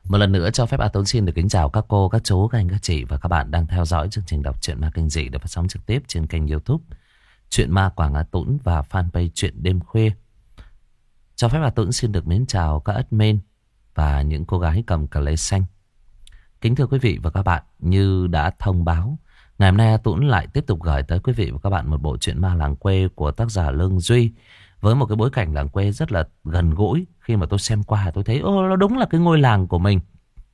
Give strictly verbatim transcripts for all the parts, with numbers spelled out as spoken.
Một lần nữa cho phép A Tuấn xin được kính chào các cô, các chú, các anh, các chị và các bạn đang theo dõi chương trình đọc truyện ma kinh dị được phát sóng trực tiếp trên kênh YouTube Truyện Ma Quảng A Tuấn và fanpage Truyện Đêm Khuya. Cho phép A Tuấn xin được mến chào các admin và những cô gái cầm cà lê xanh. Kính thưa quý vị và các bạn, như đã thông báo, ngày hôm nay A Tuấn lại tiếp tục gửi tới quý vị và các bạn một bộ truyện ma làng quê của tác giả Lương Duy. Với một cái bối cảnh làng quê rất là gần gũi. Khi mà tôi xem qua tôi thấy ô, nó đúng là cái ngôi làng của mình.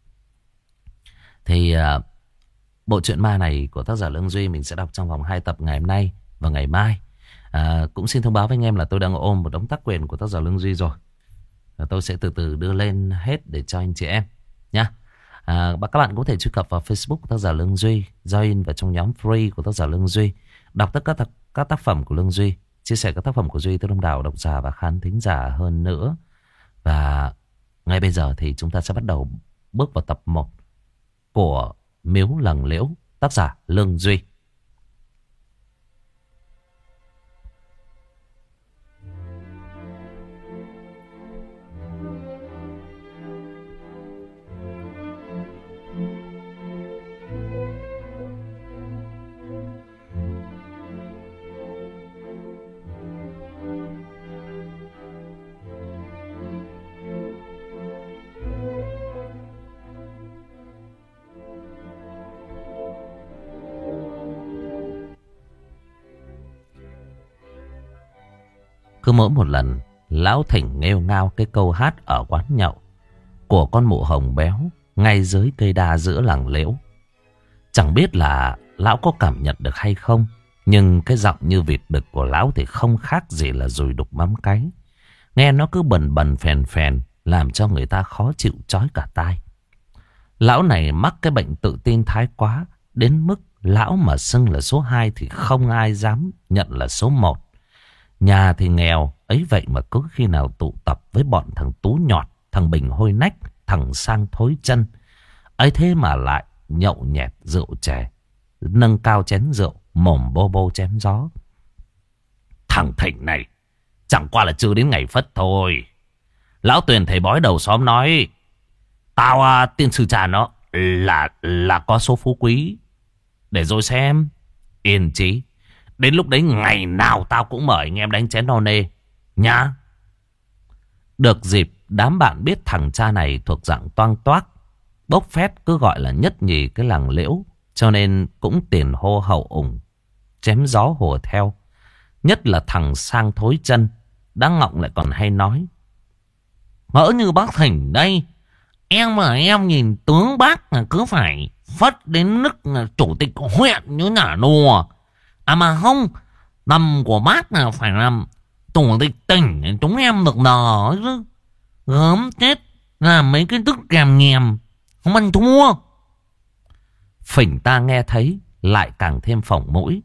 Thì uh, bộ truyện ma này của tác giả Lương Duy mình sẽ đọc trong vòng hai tập ngày hôm nay và ngày mai. uh, Cũng xin thông báo với anh em là tôi đang ôm một đống tác quyền của tác giả Lương Duy rồi. uh, Tôi sẽ từ từ đưa lên hết để cho anh chị em nhá. À, và các bạn có thể truy cập vào Facebook của tác giả Lương Duy, join vào trong nhóm free của tác giả Lương Duy, đọc tất cả các, các tác phẩm của Lương Duy, chia sẻ các tác phẩm của Duy tới đông đảo độc giả và khán thính giả hơn nữa. Và ngay bây giờ thì chúng ta sẽ bắt đầu bước vào tập một của Miếu Lằng Liễu, tác giả Lương Duy. Cứ mỗi một lần lão thỉnh nghêu ngao cái câu hát ở quán nhậu của con mụ hồng béo ngay dưới cây đa giữa làng Liễu. Chẳng biết là lão có cảm nhận được hay không, nhưng cái giọng như vịt đực của lão thì không khác gì là dùi đục mắm cáy. Nghe nó cứ bần bần phèn phèn, làm cho người ta khó chịu chói cả tai. Lão này mắc cái bệnh tự tin thái quá, đến mức lão mà xưng là số hai thì không ai dám nhận là số một. Nhà thì nghèo, ấy vậy mà cứ khi nào tụ tập với bọn thằng Tú Nhọt, thằng Bình hôi nách, thằng Sang thối chân, ấy thế mà lại nhậu nhẹt rượu chè, nâng cao chén rượu, mồm bô bô chém gió. Thằng Thịnh này chẳng qua là chưa đến ngày phất thôi. Lão Tuyền thầy bói đầu xóm nói, tao à, tiên sư cha nó là là có số phú quý. Để rồi xem. Yên chí, đến lúc đấy ngày nào tao cũng mời anh em đánh chén no nê nhá. Được dịp đám bạn biết thằng cha này thuộc dạng toang toác, bốc phét cứ gọi là nhất nhì cái làng Liễu, cho nên cũng tiền hô hậu ủng, chém gió hùa theo. Nhất là thằng Sang thối chân, đã ngọng lại còn hay nói, ngỡ như bác Thỉnh đây, em mà em nhìn tướng bác là cứ phải phất đến nước chủ tịch huyện như nả nùa. À mà không, tầm của bác là phải làm chủ tịch tỉnh chúng em được nở chứ. Gớm chết, làm mấy cái tức kèm nhèm, không ăn thua. Phỉnh ta nghe thấy lại càng thêm phỏng mũi.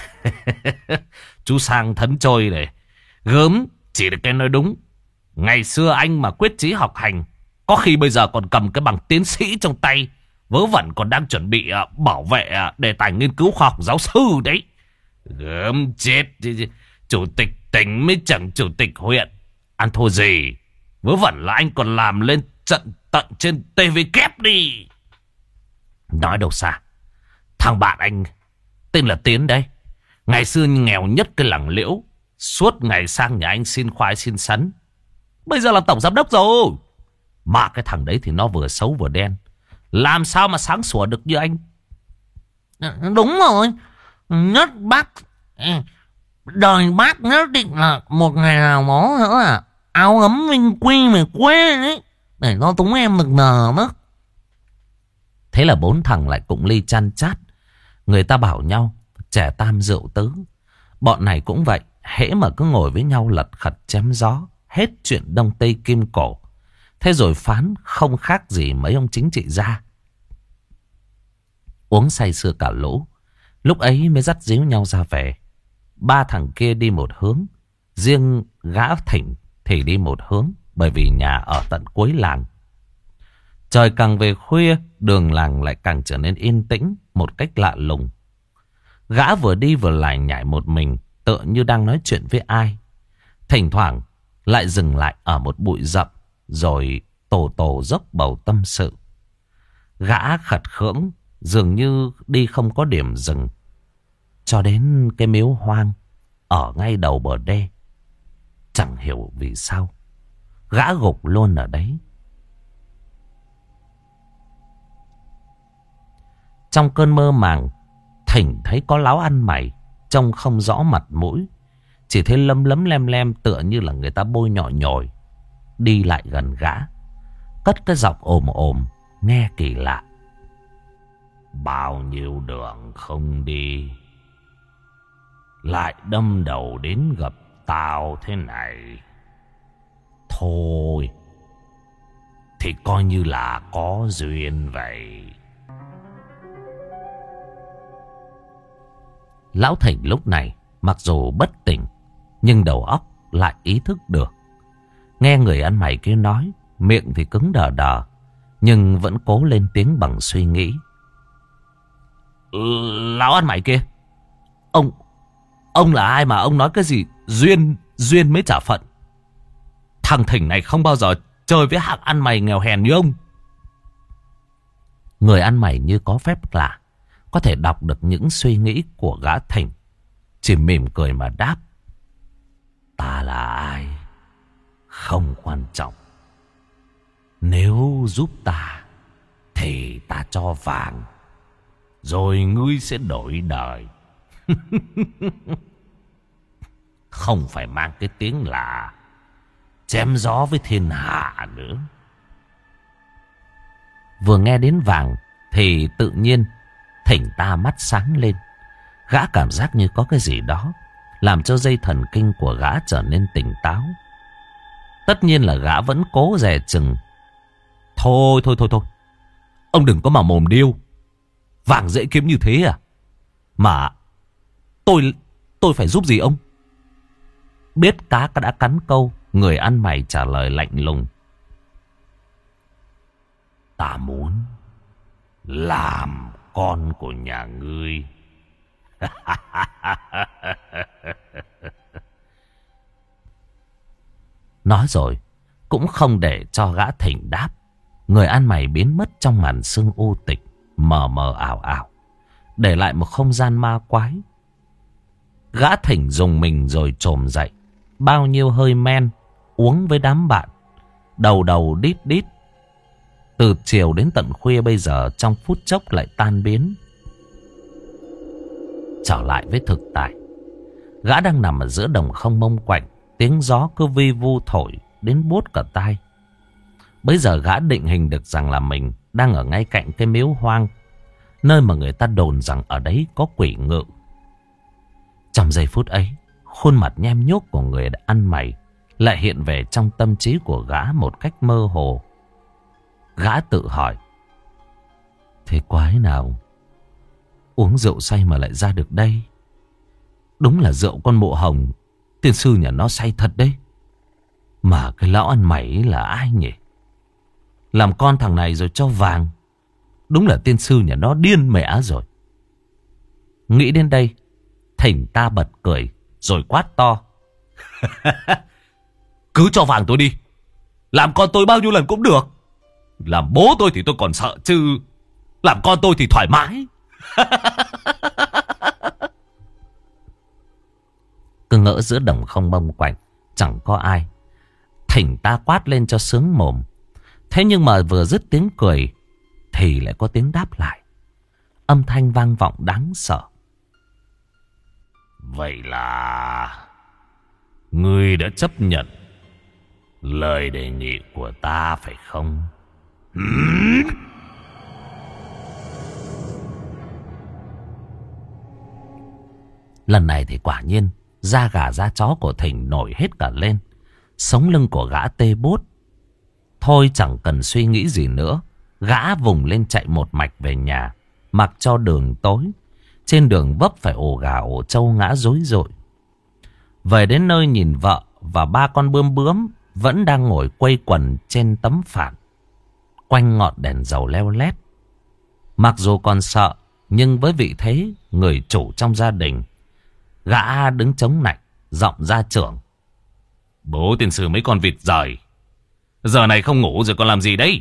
Chú Sang thấn trôi này, gớm chỉ được cái nói đúng. Ngày xưa anh mà quyết chí học hành, có khi bây giờ còn cầm cái bằng tiến sĩ trong tay, vớ vẩn còn đang chuẩn bị uh, bảo vệ uh, đề tài nghiên cứu khoa học giáo sư đấy. Gớm chết, chủ tịch tỉnh mới chẳng chủ tịch huyện, ăn thua gì. Vớ vẩn là anh còn làm lên trận tận trên tê vê kép đi. Nói đâu xa, thằng bạn anh tên là Tiến đấy, ngày xưa nghèo nhất cái làng Liễu, suốt ngày sang nhà anh xin khoai xin sắn, bây giờ làm tổng giám đốc rồi. Mà cái thằng đấy thì nó vừa xấu vừa đen, làm sao mà sáng sủa được như anh. Đúng rồi, nhất bác, đời bác nhất định là một ngày nào đó nữa là áo ấm vinh quy về quê đấy, để cho chúng em được nở mất. Thế là bốn thằng lại cũng ly chăn chát. Người ta bảo nhau trẻ tam rượu tứ. Bọn này cũng vậy, hễ mà cứ ngồi với nhau lật khật chém gió, hết chuyện đông tây kim cổ. Thế rồi phán không khác gì mấy ông chính trị gia. Uống say sưa cả lũ, lúc ấy mới dắt díu nhau ra về. Ba thằng kia đi một hướng, riêng gã Thỉnh thì đi một hướng, bởi vì nhà ở tận cuối làng. Trời càng về khuya, đường làng lại càng trở nên yên tĩnh một cách lạ lùng. Gã vừa đi vừa lải nhải một mình, tựa như đang nói chuyện với ai. Thỉnh thoảng lại dừng lại ở một bụi rậm, rồi tổ tổ dốc bầu tâm sự. Gã khật khưỡng, dường như đi không có điểm dừng. Cho đến cái miếu hoang ở ngay đầu bờ đê. Chẳng hiểu vì sao gã gục luôn ở đấy. Trong cơn mơ màng, thỉnh thấy có láo ăn mày, trông không rõ mặt mũi, chỉ thấy lấm lấm lem lem tựa như là người ta bôi nhọ nhồi, đi lại gần gã, cất cái giọng ồm ồm nghe kỳ lạ. Bao nhiêu đường không đi, lại đâm đầu đến gặp tao thế này. Thôi thì coi như là có duyên vậy. Lão Thỉnh lúc này mặc dù bất tỉnh, nhưng đầu óc lại ý thức được. Nghe người ăn mày kia nói, miệng thì cứng đờ đờ, nhưng vẫn cố lên tiếng bằng suy nghĩ. Ừ, lão ăn mày kia, Ông Ông là ai mà ông nói cái gì duyên Duyên mới trả phận? Thằng Thỉnh này không bao giờ chơi với hạng ăn mày nghèo hèn như ông. Người ăn mày như có phép lạ, có thể đọc được những suy nghĩ của gã Thỉnh, chỉ mỉm cười mà đáp. Ta là ai không quan trọng. Nếu giúp ta thì ta cho vàng, rồi ngươi sẽ đổi đời. Không phải mang cái tiếng là chém gió với thiên hạ nữa. Vừa nghe đến vàng thì tự nhiên Thỉnh ta mắt sáng lên. Gã cảm giác như có cái gì đó làm cho dây thần kinh của gã trở nên tỉnh táo. Tất nhiên là gã vẫn cố dè chừng. Thôi thôi thôi thôi, ông đừng có mà mồm điêu. Vàng dễ kiếm như thế à? Mà tôi tôi phải giúp gì ông? Biết cá đã cắn câu, người ăn mày trả lời lạnh lùng. Ta muốn làm con của nhà ngươi. Nói rồi cũng không để cho gã Thỉnh đáp. Người ăn mày biến mất trong màn sương u tịch, mờ mờ ảo ảo, để lại một không gian ma quái. Gã Thỉnh dùng mình rồi trồm dậy. Bao nhiêu hơi men uống với đám bạn, đầu đầu đít đít, từ chiều đến tận khuya bây giờ trong phút chốc lại tan biến. Trở lại với thực tại, gã đang nằm ở giữa đồng không mông quạnh. Tiếng gió cứ vi vu thổi đến buốt cả tai. Bây giờ gã định hình được rằng là mình đang ở ngay cạnh cái miếu hoang, nơi mà người ta đồn rằng ở đấy có quỷ ngự. Trong giây phút ấy, khuôn mặt nhem nhuốc của người ăn mày lại hiện về trong tâm trí của gã một cách mơ hồ. Gã tự hỏi, thế quái nào uống rượu say mà lại ra được đây? Đúng là rượu con mụ hồng, tiên sư nhà nó say thật đấy. Mà cái lão ăn mày ấy là ai nhỉ? Làm con thằng này rồi cho vàng. Đúng là tiên sư nhà nó điên mẹ rồi. Nghĩ đến đây, Thỉnh ta bật cười rồi quát to. Cứ cho vàng tôi đi, làm con tôi bao nhiêu lần cũng được. Làm bố tôi thì tôi còn sợ chứ làm con tôi thì thoải mái. Cứ ngỡ giữa đồng không bông quạnh chẳng có ai, Thỉnh ta quát lên cho sướng mồm. Thế nhưng mà vừa dứt tiếng cười thì lại có tiếng đáp lại, âm thanh vang vọng đáng sợ. Vậy là ngươi đã chấp nhận lời đề nghị của ta phải không? Lần này thì quả nhiên da gà da chó của Thỉnh nổi hết cả lên. Sống lưng của gã tê bút. Thôi chẳng cần suy nghĩ gì nữa, gã vùng lên chạy một mạch về nhà, mặc cho đường tối. Trên đường vấp phải ổ gà ổ trâu ngã rối rội. Về đến nơi nhìn vợ và ba con bươm bướm vẫn đang ngồi quây quần trên tấm phản, quanh ngọn đèn dầu leo lét. Mặc dù còn sợ, nhưng với vị thế người chủ trong gia đình, gã đứng chống nạnh, giọng gia trưởng. Bố tiên sư mấy con vịt rời, Giờ này không ngủ rồi còn làm gì đấy?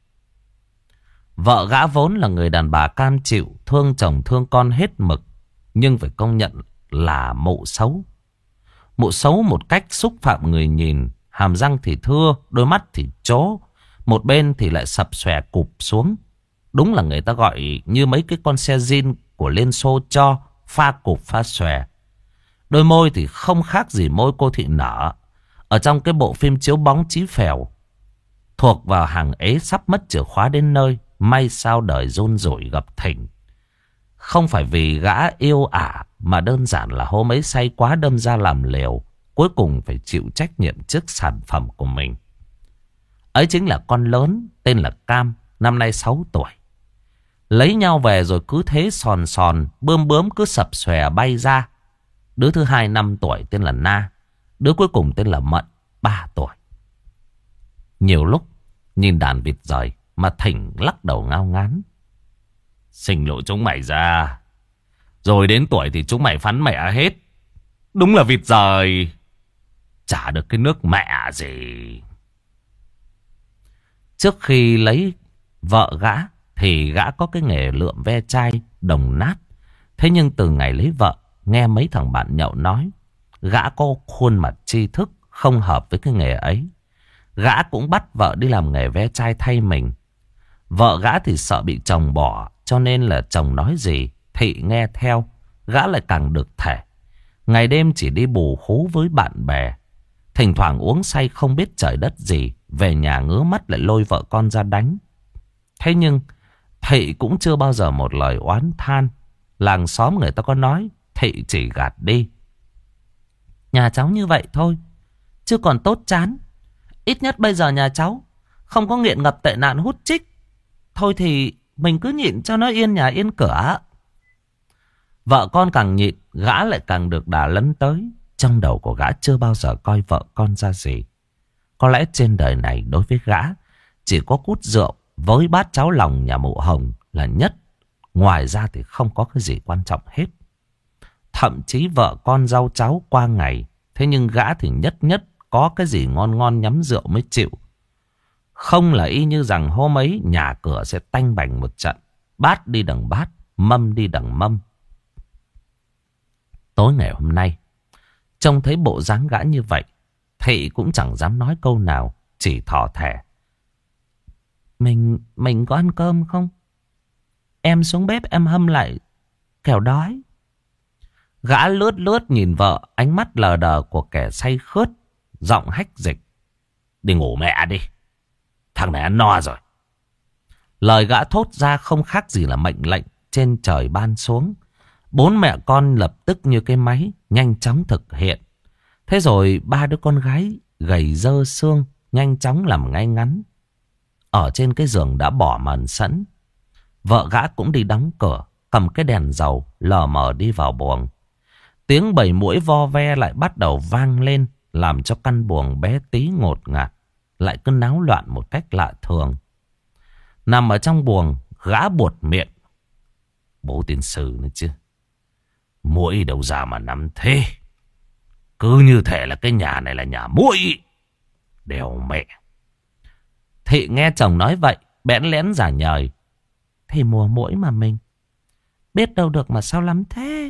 Vợ gã vốn là người đàn bà cam chịu, thương chồng thương con hết mực. Nhưng phải công nhận là mụ xấu. Mụ xấu một cách xúc phạm người nhìn. Hàm răng thì thưa, đôi mắt thì chố, một bên thì lại sập xòe cụp xuống. Đúng là người ta gọi như mấy cái con xe zin của Liên Xô cho, pha cụp pha xòe. Đôi môi thì không khác gì môi cô thị nở ở trong cái bộ phim chiếu bóng Chí Phèo. Thuộc vào hàng ế sắp mất chìa khóa đến nơi, may sao đời run rủi gặp thỉnh. Không phải vì gã yêu ả, mà đơn giản là hôm ấy say quá đâm ra làm liều, cuối cùng phải chịu trách nhiệm trước sản phẩm của mình. Ấy chính là con lớn tên là Cam, năm nay sáu tuổi. Lấy nhau về rồi cứ thế sòn sòn, bươm bướm cứ sập xòe bay ra. Đứa thứ hai năm tuổi tên là Na, đứa cuối cùng tên là Mận, ba tuổi. Nhiều lúc nhìn đàn vịt rời mà thỉnh lắc đầu ngao ngán. Sinh lộ chúng mày ra, rồi đến tuổi thì chúng mày phắn mẹ hết. Đúng là vịt rời, chả được cái nước mẹ gì. Trước khi lấy vợ gã thì gã có cái nghề lượm ve chai đồng nát. Thế nhưng từ ngày lấy vợ, nghe mấy thằng bạn nhậu nói, gã có khuôn mặt tri thức không hợp với cái nghề ấy. Gã cũng bắt vợ đi làm nghề ve chai thay mình. Vợ gã thì sợ bị chồng bỏ, cho nên là chồng nói gì Thị nghe theo. Gã lại càng được thể. Ngày đêm chỉ đi bù khú với bạn bè. Thỉnh thoảng uống say không biết trời đất gì, về nhà ngứa mắt lại lôi vợ con ra đánh. Thế nhưng Thị cũng chưa bao giờ một lời oán than. Làng xóm người ta có nói, Thị chỉ gạt đi. Nhà cháu như vậy thôi, chứ còn tốt chán. Ít nhất bây giờ nhà cháu không có nghiện ngập tệ nạn hút chích. Thôi thì mình cứ nhịn cho nó yên nhà yên cửa. Vợ con càng nhịn, gã lại càng được đà lấn tới. Trong đầu của gã chưa bao giờ coi vợ con ra gì. Có lẽ trên đời này đối với gã chỉ có cút rượu với bát cháo lòng nhà mụ Hồng là nhất. Ngoài ra thì không có cái gì quan trọng hết. Thậm chí vợ con rau cháo qua ngày. Thế nhưng gã thì nhất nhất có cái gì ngon ngon nhắm rượu mới chịu. Không là y như rằng hôm ấy nhà cửa sẽ tanh bành một trận. Bát đi đằng bát, mâm đi đằng mâm. Tối ngày hôm nay, trông thấy bộ dáng gã như vậy, Thị cũng chẳng dám nói câu nào, chỉ thỏ thẻ. Mình, mình có ăn cơm không? Em xuống bếp em hâm lại, kẻo đói. Gã lướt lướt nhìn vợ, ánh mắt lờ đờ của kẻ say khướt, giọng hách dịch. Đi ngủ mẹ đi, thằng này ăn no rồi. Lời gã thốt ra không khác gì là mệnh lệnh trên trời ban xuống. Bốn mẹ con lập tức như cái máy nhanh chóng thực hiện. Thế rồi ba đứa con gái gầy dơ xương nhanh chóng làm ngay ngắn. Ở trên cái giường đã bỏ màn sẵn. Vợ gã cũng đi đóng cửa, cầm cái đèn dầu lờ mờ đi vào buồng. Tiếng bầy muỗi vo ve lại bắt đầu vang lên, làm cho căn buồng bé tí ngột ngạt, lại cứ náo loạn một cách lạ thường. Nằm ở trong buồng, gã buột miệng. Bố tiên sư nữa chứ, muỗi đâu ra mà nằm thế. Cứ như thể là cái nhà này là nhà muỗi. Đèo mẹ. Thị nghe chồng nói vậy, bẽn lẽn giả nhời. Thì mùa muỗi mà mình biết đâu được mà sao lắm thế.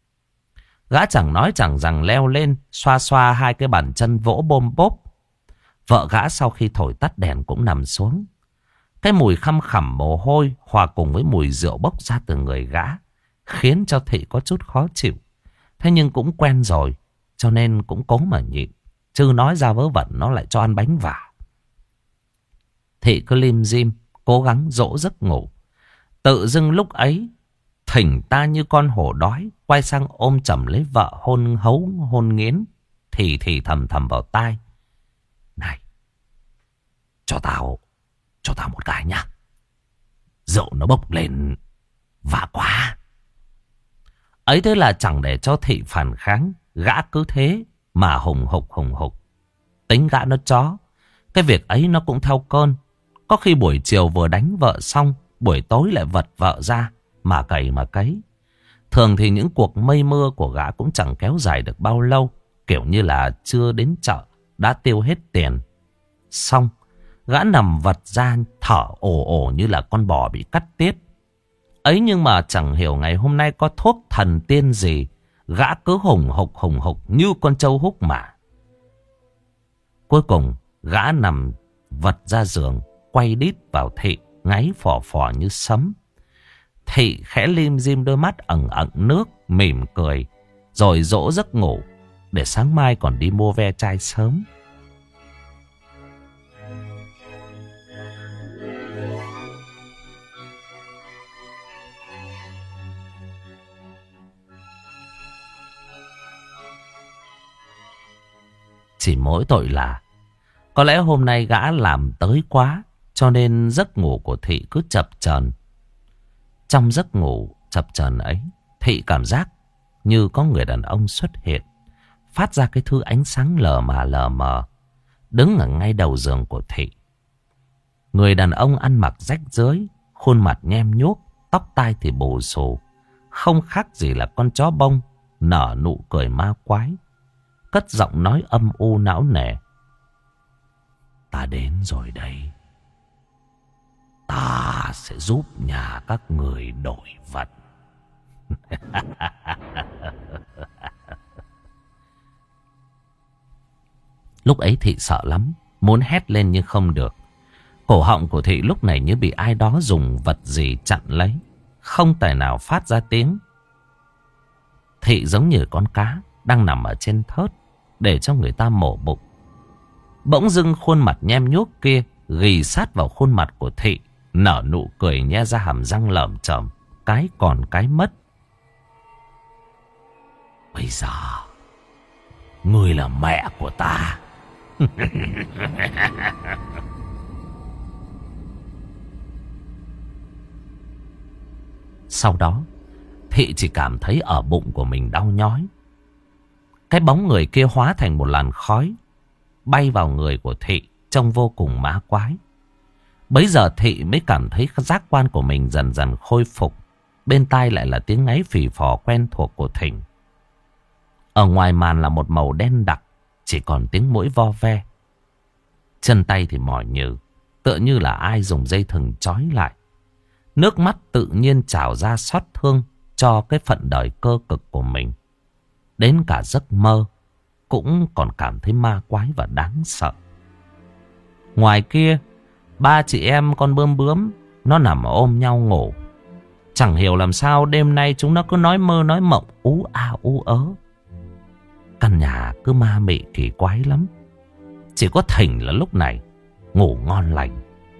Gã chẳng nói chẳng rằng leo lên, xoa xoa hai cái bàn chân vỗ bôm bốp. Vợ gã sau khi thổi tắt đèn cũng nằm xuống. Cái mùi khăm khẳm mồ hôi hòa cùng với mùi rượu bốc ra từ người gã khiến cho Thị có chút khó chịu. Thế nhưng cũng quen rồi, cho nên cũng cố mà nhịn. Chứ nói ra vớ vẩn nó lại cho ăn bánh vả. Thị cứ lim dim, cố gắng dỗ giấc ngủ. Tự dưng lúc ấy, thỉnh ta như con hổ đói, quay sang ôm chầm lấy vợ hôn hấu hôn nghiến. Thì thì thầm thầm vào tai. Này, cho tao, cho tao một cái nhá. Rượu nó bốc lên vả quá. Ấy thế là chẳng để cho Thị phản kháng, gã cứ thế mà hùng hục hùng hục. Tính gã nó chó, cái việc ấy nó cũng theo cơn. Có khi buổi chiều vừa đánh vợ xong, buổi tối lại vật vợ ra mà cày mà cấy. Thường thì những cuộc mây mưa của gã cũng chẳng kéo dài được bao lâu. Kiểu như là chưa đến chợ đã tiêu hết tiền. Xong Gã nằm vật ra thở ồ ồ như là con bò bị cắt tiết. Ấy nhưng mà chẳng hiểu ngày hôm nay có thuốc thần tiên gì, gã cứ hùng hục hùng hục như con trâu húc mà. Cuối cùng gã nằm vật ra giường, quay đít vào Thị, ngáy phò phò như sấm. Thị khẽ lim dim đôi mắt ẩn ẩn nước, mỉm cười, rồi dỗ giấc ngủ để sáng mai còn đi mua ve chai sớm. Chỉ mỗi tội là có lẽ hôm nay gã làm tới quá, cho nên giấc ngủ của Thị cứ chập chờn. Trong giấc ngủ chập chờn ấy, Thị cảm giác như có người đàn ông xuất hiện, phát ra cái thứ ánh sáng lờ mà lờ mờ, đứng ở ngay đầu giường của Thị. Người đàn ông ăn mặc rách rưới, khuôn mặt nhem nhuốc, tóc tai thì bù xù, không khác gì là con chó bông, nở nụ cười ma quái, cất giọng nói âm u não nề. Ta đến rồi đây. Ta sẽ giúp nhà các người đổi vật. Lúc ấy Thị sợ lắm, muốn hét lên nhưng không được. Cổ họng của Thị lúc này như bị ai đó dùng vật gì chặn lấy, không tài nào phát ra tiếng. Thị giống như con cá đang nằm ở trên thớt để cho người ta mổ bụng. Bỗng dưng khuôn mặt nhem nhuốc kia ghì sát vào khuôn mặt của Thị, nở nụ cười nhe ra hàm răng lởm chởm, cái còn cái mất. Bây giờ ngươi là mẹ của ta. Sau đó Thị chỉ cảm thấy ở bụng của mình đau nhói. Cái bóng người kia hóa thành một làn khói bay vào người của Thị, trông vô cùng ma quái. Bấy giờ Thị mới cảm thấy giác quan của mình dần dần khôi phục. Bên tai lại là tiếng ngáy phì phò quen thuộc của Thỉnh. Ở ngoài màn là một màu đen đặc, chỉ còn tiếng mũi vo ve. Chân tay thì mỏi nhừ, tựa như là ai dùng dây thừng trói lại. Nước mắt tự nhiên trào ra xót thương cho cái phận đời cơ cực của mình. Đến cả giấc mơ cũng còn cảm thấy ma quái và đáng sợ. Ngoài kia, ba chị em con bướm bướm nó nằm ôm nhau ngủ. Chẳng hiểu làm sao đêm nay chúng nó cứ nói mơ nói mộng, ú a ú ớ. Căn nhà cứ ma mị kỳ quái lắm. Chỉ có Thỉnh là lúc này ngủ ngon lành.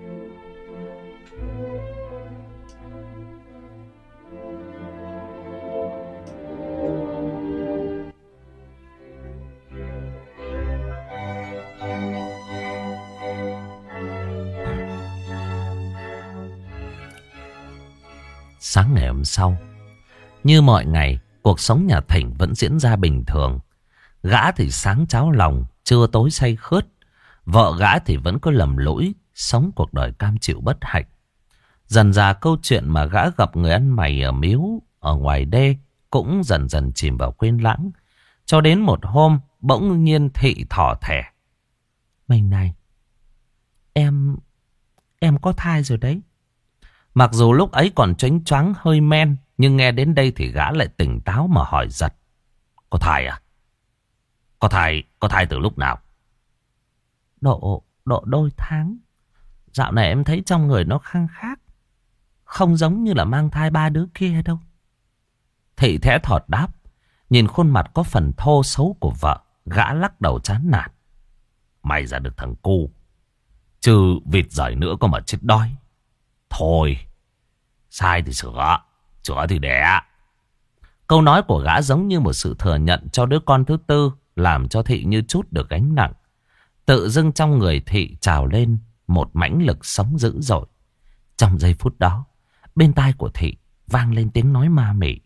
Sáng ngày hôm sau, như mọi ngày, cuộc sống nhà Thỉnh vẫn diễn ra bình thường. Gã thì sáng cháo lòng, trưa tối say khướt. Vợ gã thì vẫn cứ lầm lũi, sống cuộc đời cam chịu bất hạnh. Dần dà câu chuyện mà gã gặp người ăn mày ở miếu, ở ngoài đê, cũng dần dần chìm vào quên lãng. Cho đến một hôm, bỗng nhiên Thị thỏ thẻ. Mình này, em, em có thai rồi đấy. Mặc dù lúc ấy còn choáng choáng hơi men, nhưng nghe đến đây thì gã lại tỉnh táo mà hỏi giật. Có thai à? Có thai, có thai từ lúc nào? Độ, độ đôi tháng. Dạo này em thấy trong người nó khăng khác. Không giống như là mang thai ba đứa kia đâu. Thị thẽ thọt đáp. Nhìn khuôn mặt có phần thô xấu của vợ, gã lắc đầu chán nản. May ra được thằng cu, chứ vịt giỏi nữa có mà chết đói. Thôi, sai thì sửa, sửa thì đẻ. Câu nói của gã giống như một sự thừa nhận cho đứa con thứ tư, làm cho Thị như chút được gánh nặng. Tự dưng trong người Thị trào lên một mãnh lực sống dữ dội. Trong giây phút đó, bên tai của Thị vang lên tiếng nói ma mị.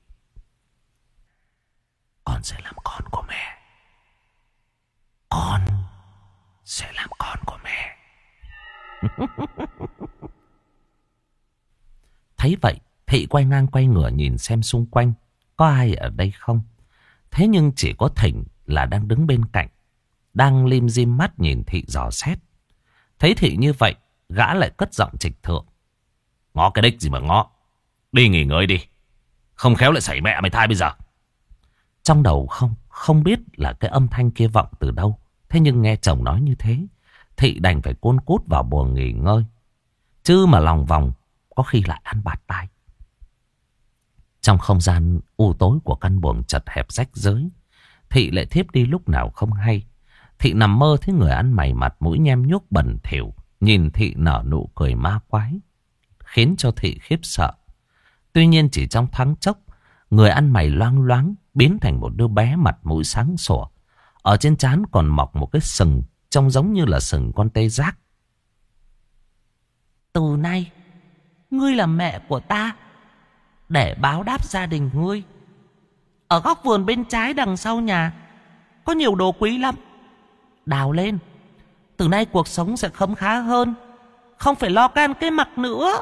Con sẽ làm con của mẹ. Con sẽ làm con của mẹ. Thấy vậy, Thị quay ngang quay ngửa nhìn xem xung quanh có ai ở đây không. Thế nhưng chỉ có Thỉnh là đang đứng bên cạnh, đang lim dim mắt nhìn Thị dò xét. Thấy Thị như vậy, gã lại cất giọng trịch thượng. Ngó cái đích gì mà ngó. Đi nghỉ ngơi đi. Không khéo lại xảy mẹ mày thai bây giờ. Trong đầu không không biết là cái âm thanh kia vọng từ đâu. Thế nhưng nghe chồng nói như thế, Thị đành phải côn cút vào buồng nghỉ ngơi. Chứ mà lòng vòng có khi lại ăn bạt tai. Trong không gian u tối của căn buồng chật hẹp rách rưới, Thị lại thiếp đi lúc nào không hay. Thị nằm mơ thấy người ăn mày mặt mũi nhem nhuốc bẩn thỉu nhìn Thị nở nụ cười ma quái, khiến cho Thị khiếp sợ. Tuy nhiên chỉ trong thoáng chốc, người ăn mày loang loáng biến thành một đứa bé mặt mũi sáng sủa. Ở trên trán còn mọc một cái sừng trông giống như là sừng con tê giác. Từ nay, ngươi là mẹ của ta. Để báo đáp gia đình ngươi, ở góc vườn bên trái đằng sau nhà có nhiều đồ quý lắm. Đào lên. Từ nay cuộc sống sẽ khấm khá hơn, không phải lo can cái mặc nữa.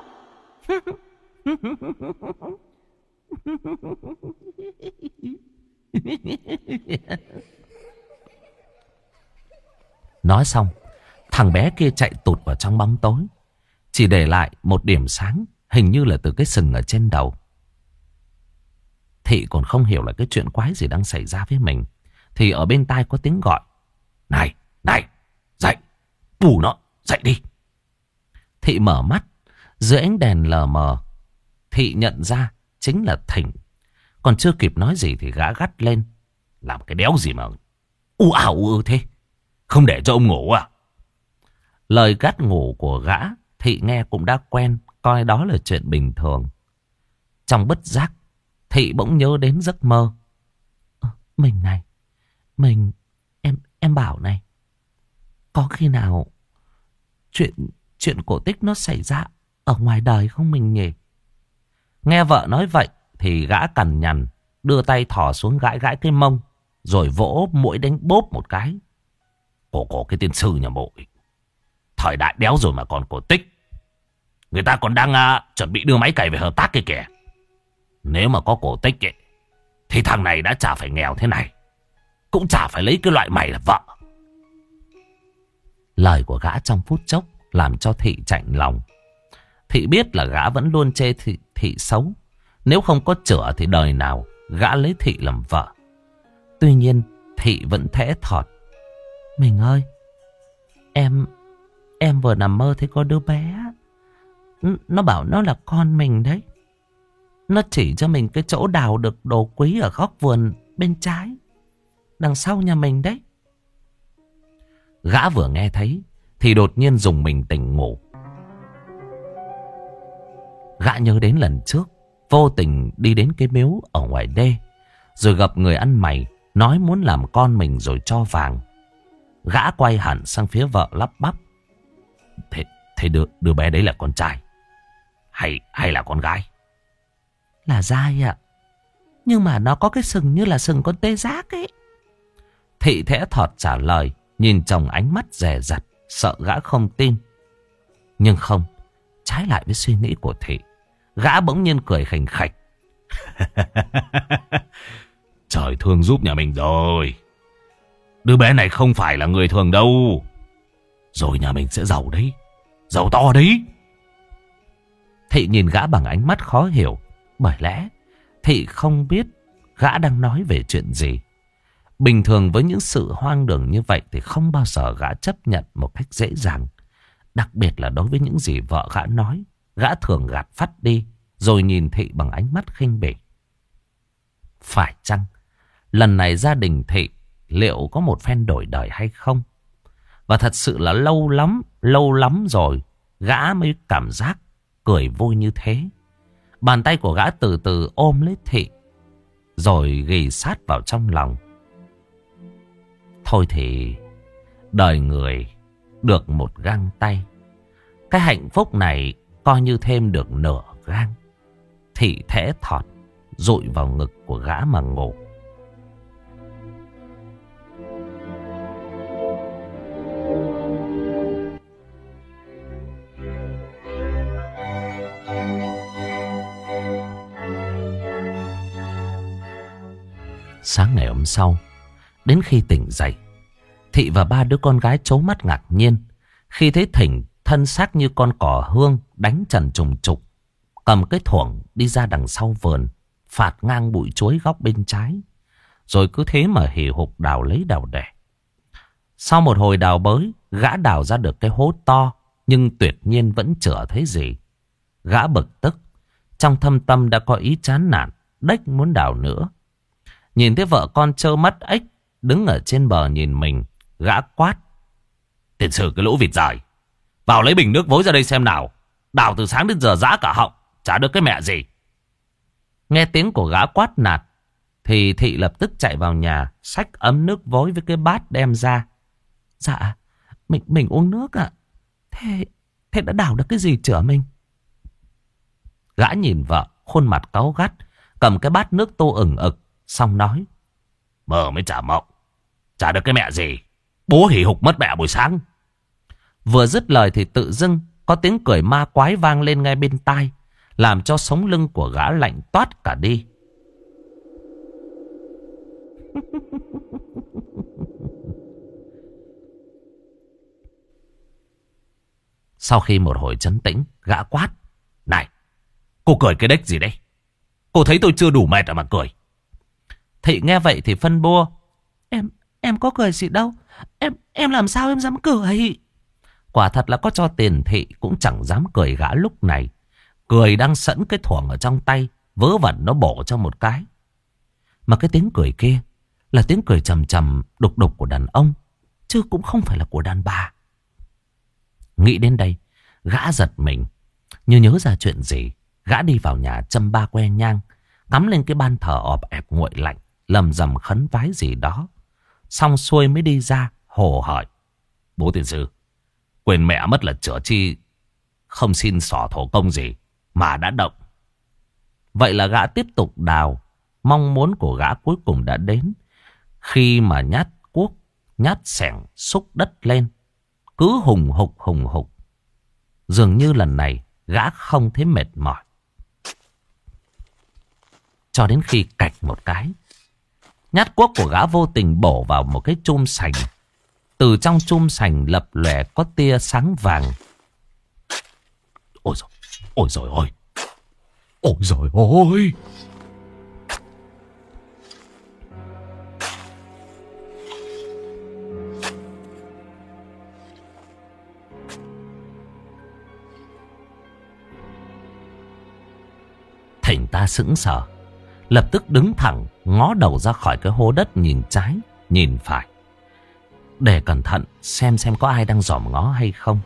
Nói xong, thằng bé kia chạy tụt vào trong bóng tối, chỉ để lại một điểm sáng, hình như là từ cái sừng ở trên đầu. Thị còn không hiểu là cái chuyện quái gì đang xảy ra với mình, thì ở bên tai có tiếng gọi. Này, này, dậy, bù nó, dậy đi. Thị mở mắt, dưới ánh đèn lờ mờ, Thị nhận ra chính là Thỉnh. Còn chưa kịp nói gì thì gã gắt lên. Làm cái đéo gì mà u ảo ư thế? Không để cho ông ngủ à? Lời gắt ngủ của gã Thị nghe cũng đã quen, coi đó là chuyện bình thường. Trong bất giác, Thị bỗng nhớ đến giấc mơ. À, mình này, mình, em em bảo này, có khi nào chuyện chuyện cổ tích nó xảy ra ở ngoài đời không mình nhỉ? Nghe vợ nói vậy thì gã cằn nhằn đưa tay thò xuống gãi gãi cái mông, rồi vỗ mũi đánh bốp một cái. Cổ cổ cái tiên sư nhà bội, thời đại đéo rồi mà còn cổ tích. Người ta còn đang uh, chuẩn bị đưa máy cày về hợp tác kia kìa. Nếu mà có cổ tích ấy, thì thằng này đã chả phải nghèo thế này, cũng chả phải lấy cái loại mày là vợ. Lời của gã trong phút chốc làm cho Thị chạnh lòng. Thị biết là gã vẫn luôn chê thị, thị xấu. Nếu không có chữa thì đời nào gã lấy Thị làm vợ. Tuy nhiên Thị vẫn thẽ thọt. Mình ơi, Em Em vừa nằm mơ thấy có đứa bé. Nó bảo nó là con mình đấy. Nó chỉ cho mình cái chỗ đào được đồ quý ở góc vườn bên trái, đằng sau nhà mình đấy. Gã vừa nghe thấy thì đột nhiên dùng mình tỉnh ngủ. Gã nhớ đến lần trước vô tình đi đến cái miếu ở ngoài đê, rồi gặp người ăn mày nói muốn làm con mình rồi cho vàng. Gã quay hẳn sang phía vợ lắp bắp. Thế, thế đứa, đứa bé đấy là con trai Hay hay là con gái? Là dai ạ. Nhưng mà nó có cái sừng như là sừng con tê giác ấy. Thị thẽ thọt trả lời, nhìn chồng ánh mắt dè dặt, sợ gã không tin. Nhưng không, trái lại với suy nghĩ của Thị, gã bỗng nhiên cười khành khạch. Trời thương giúp nhà mình rồi. Đứa bé này không phải là người thường đâu. Rồi nhà mình sẽ giàu đấy, giàu to đấy. Thị nhìn gã bằng ánh mắt khó hiểu. Bởi lẽ Thị không biết gã đang nói về chuyện gì. Bình thường với những sự hoang đường như vậy thì không bao giờ gã chấp nhận một cách dễ dàng. Đặc biệt là đối với những gì vợ gã nói, gã thường gạt phắt đi, rồi nhìn Thị bằng ánh mắt khinh bỉ. Phải chăng lần này gia đình Thị liệu có một phen đổi đời hay không? Và thật sự là lâu lắm, lâu lắm rồi gã mới cảm giác cười vui như thế. Bàn tay của gã từ từ ôm lấy Thị, rồi ghì sát vào trong lòng. Thôi thì đời người được một gang tay, cái hạnh phúc này coi như thêm được nửa gang. Thị thẽ thọt dụi vào ngực của gã mà ngủ. Sáng ngày hôm sau, đến khi tỉnh dậy, Thị và ba đứa con gái trố mắt ngạc nhiên Khi thấy Thỉnh thân xác như con cò hương đánh trần trùng trục, cầm cái thuổng đi ra đằng sau vườn, phạt ngang bụi chuối góc bên trái, rồi cứ thế mà hì hục đào lấy đào để. Sau một hồi đào bới, gã đào ra được cái hố to, nhưng tuyệt nhiên vẫn chả thấy gì. Gã bực tức, trong thâm tâm đã có ý chán nản, đếch muốn đào nữa. Nhìn thấy vợ con trơ mắt ếch đứng ở trên bờ nhìn mình, gã quát: "Tiền sử cái lũ vịt dài, vào lấy bình nước vối ra đây xem nào. Đào từ sáng đến giờ dã cả họng, chả được cái mẹ gì." Nghe tiếng của gã quát nạt, thì Thị lập tức chạy vào nhà, xách ấm nước vối với cái bát đem ra. "Dạ, mình mình uống nước ạ. Thế, thế đã đào được cái gì chữa mình?" Gã nhìn vợ, khuôn mặt cáu gắt, cầm cái bát nước tô ửng ực, xong nói: "Mơ mới chả mộng, chả được cái mẹ gì. Bố hỉ hục mất mẹ buổi sáng." Vừa dứt lời thì tự dưng có tiếng cười ma quái vang lên ngay bên tai, làm cho sống lưng của gã lạnh toát cả đi. Sau khi một hồi trấn tĩnh, gã quát: "Này, cô cười cái đếch gì đấy? Cô thấy tôi chưa đủ mệt à mà cười?" Thị nghe vậy thì phân bua: Em, em có cười gì đâu. Em, em làm sao em dám cười?" Quả thật là có cho tiền Thị cũng chẳng dám cười gã lúc này. Cười đang sẵn cái thuổng ở trong tay, vớ vẩn nó bổ cho một cái. Mà cái tiếng cười kia là tiếng cười trầm trầm đục đục của đàn ông, chứ cũng không phải là của đàn bà. Nghĩ đến đây, gã giật mình, như nhớ ra chuyện gì. Gã đi vào nhà châm ba que nhang, cắm lên cái ban thờ ọp ẹp nguội lạnh, lầm rầm khấn vái gì đó. Xong xuôi mới đi ra, hồ hỏi: "Bố tiền sư, quên mẹ mất là chữa chi không xin xỏ thổ công gì mà đã động." Vậy là gã tiếp tục đào. Mong muốn của gã cuối cùng đã đến, khi mà nhát cuốc, nhát xẻng xúc đất lên, cứ hùng hục hùng hục. Dường như lần này gã không thấy mệt mỏi, cho đến khi cạch một cái, nhát cuốc của gã vô tình bổ vào một cái chum sành. Từ trong chum sành lập lòe có tia sáng vàng. Ôi dồi, ôi dồi ôi, ôi dồi ôi. Thỉnh ta sững sờ, lập tức đứng thẳng, ngó đầu ra khỏi cái hố đất, nhìn trái nhìn phải để cẩn thận xem xem có ai đang dòm ngó hay không.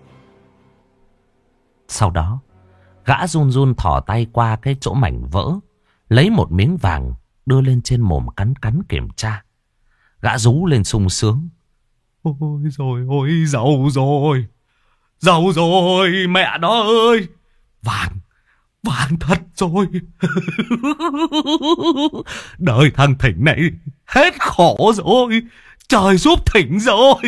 Sau đó gã run run thò tay qua cái chỗ mảnh vỡ, lấy một miếng vàng đưa lên trên mồm cắn cắn kiểm tra. Gã rú lên sung sướng: "Ôi rồi ôi, giàu rồi, giàu rồi mẹ đó ơi, vàng, vàng thật rồi." Đời thằng Thỉnh này hết khổ rồi, trời giúp Thỉnh rồi.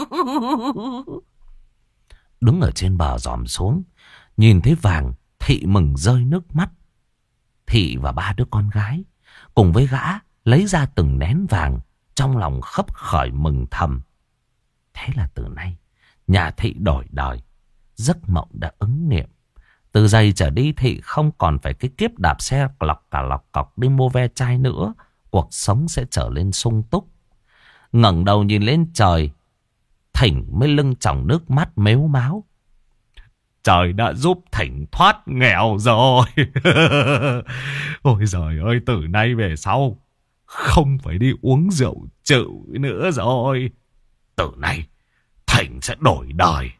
Đứng ở trên bờ dòm xuống, nhìn thấy vàng, Thị mừng rơi nước mắt. Thị và ba đứa con gái cùng với gã lấy ra từng nén vàng, trong lòng khấp khởi mừng thầm. Thế là từ nay nhà Thị đổi đời, giấc mộng đã ứng nghiệm. Từ giây trở đi, Thị không còn phải cái kiếp đạp xe lọc cả lọc cọc đi mua ve chai nữa. Cuộc sống sẽ trở lên sung túc. Ngẩng đầu nhìn lên trời, Thỉnh mới lưng tròng nước mắt mếu máo: "Trời đã giúp Thỉnh thoát nghèo rồi." Ôi giời ơi, từ nay về sau không phải đi uống rượu chịu nữa rồi. Từ nay Thỉnh sẽ đổi đời.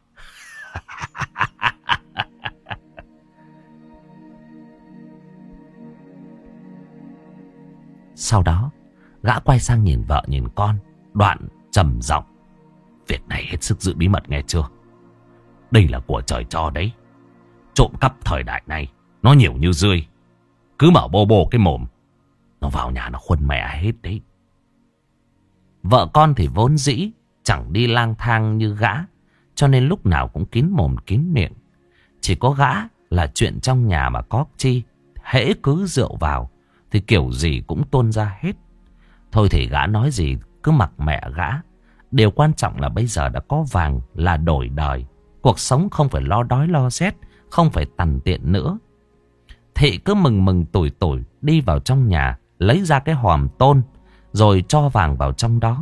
Sau đó gã quay sang nhìn vợ nhìn con, đoạn trầm giọng: "Việc này hết sức giữ bí mật nghe chưa? Đây là của trời cho đấy. Trộm cắp thời đại này nó nhiều như rươi. Cứ mở bô bô cái mồm, nó vào nhà nó khuân mẹ hết đấy." Vợ con thì vốn dĩ chẳng đi lang thang như gã, cho nên lúc nào cũng kín mồm kín miệng. Chỉ có gã là chuyện trong nhà mà có chi, hễ cứ rượu vào thì kiểu gì cũng tuôn ra hết. Thôi thì gã nói gì cứ mặc mẹ gã. Điều quan trọng là bây giờ đã có vàng là đổi đời. Cuộc sống không phải lo đói lo rét, không phải tằn tiện nữa. Thị cứ mừng mừng tủi tủi đi vào trong nhà, lấy ra cái hòm tôn, rồi cho vàng vào trong đó.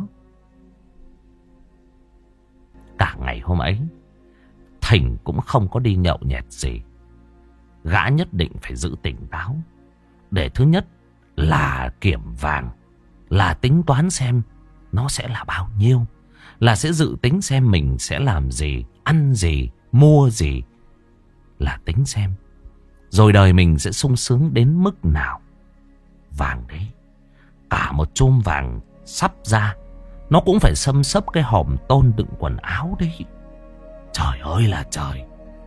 Cả ngày hôm ấy, Thỉnh cũng không có đi nhậu nhẹt gì. Gã nhất định phải giữ tỉnh táo, để thứ nhất là kiểm vàng, là tính toán xem nó sẽ là bao nhiêu, là sẽ dự tính xem mình sẽ làm gì, ăn gì, mua gì, là tính xem rồi đời mình sẽ sung sướng đến mức nào. Vàng đấy, cả một chum vàng sắp ra, nó cũng phải xâm xấp cái hòm tôn đựng quần áo đấy. Trời ơi là trời.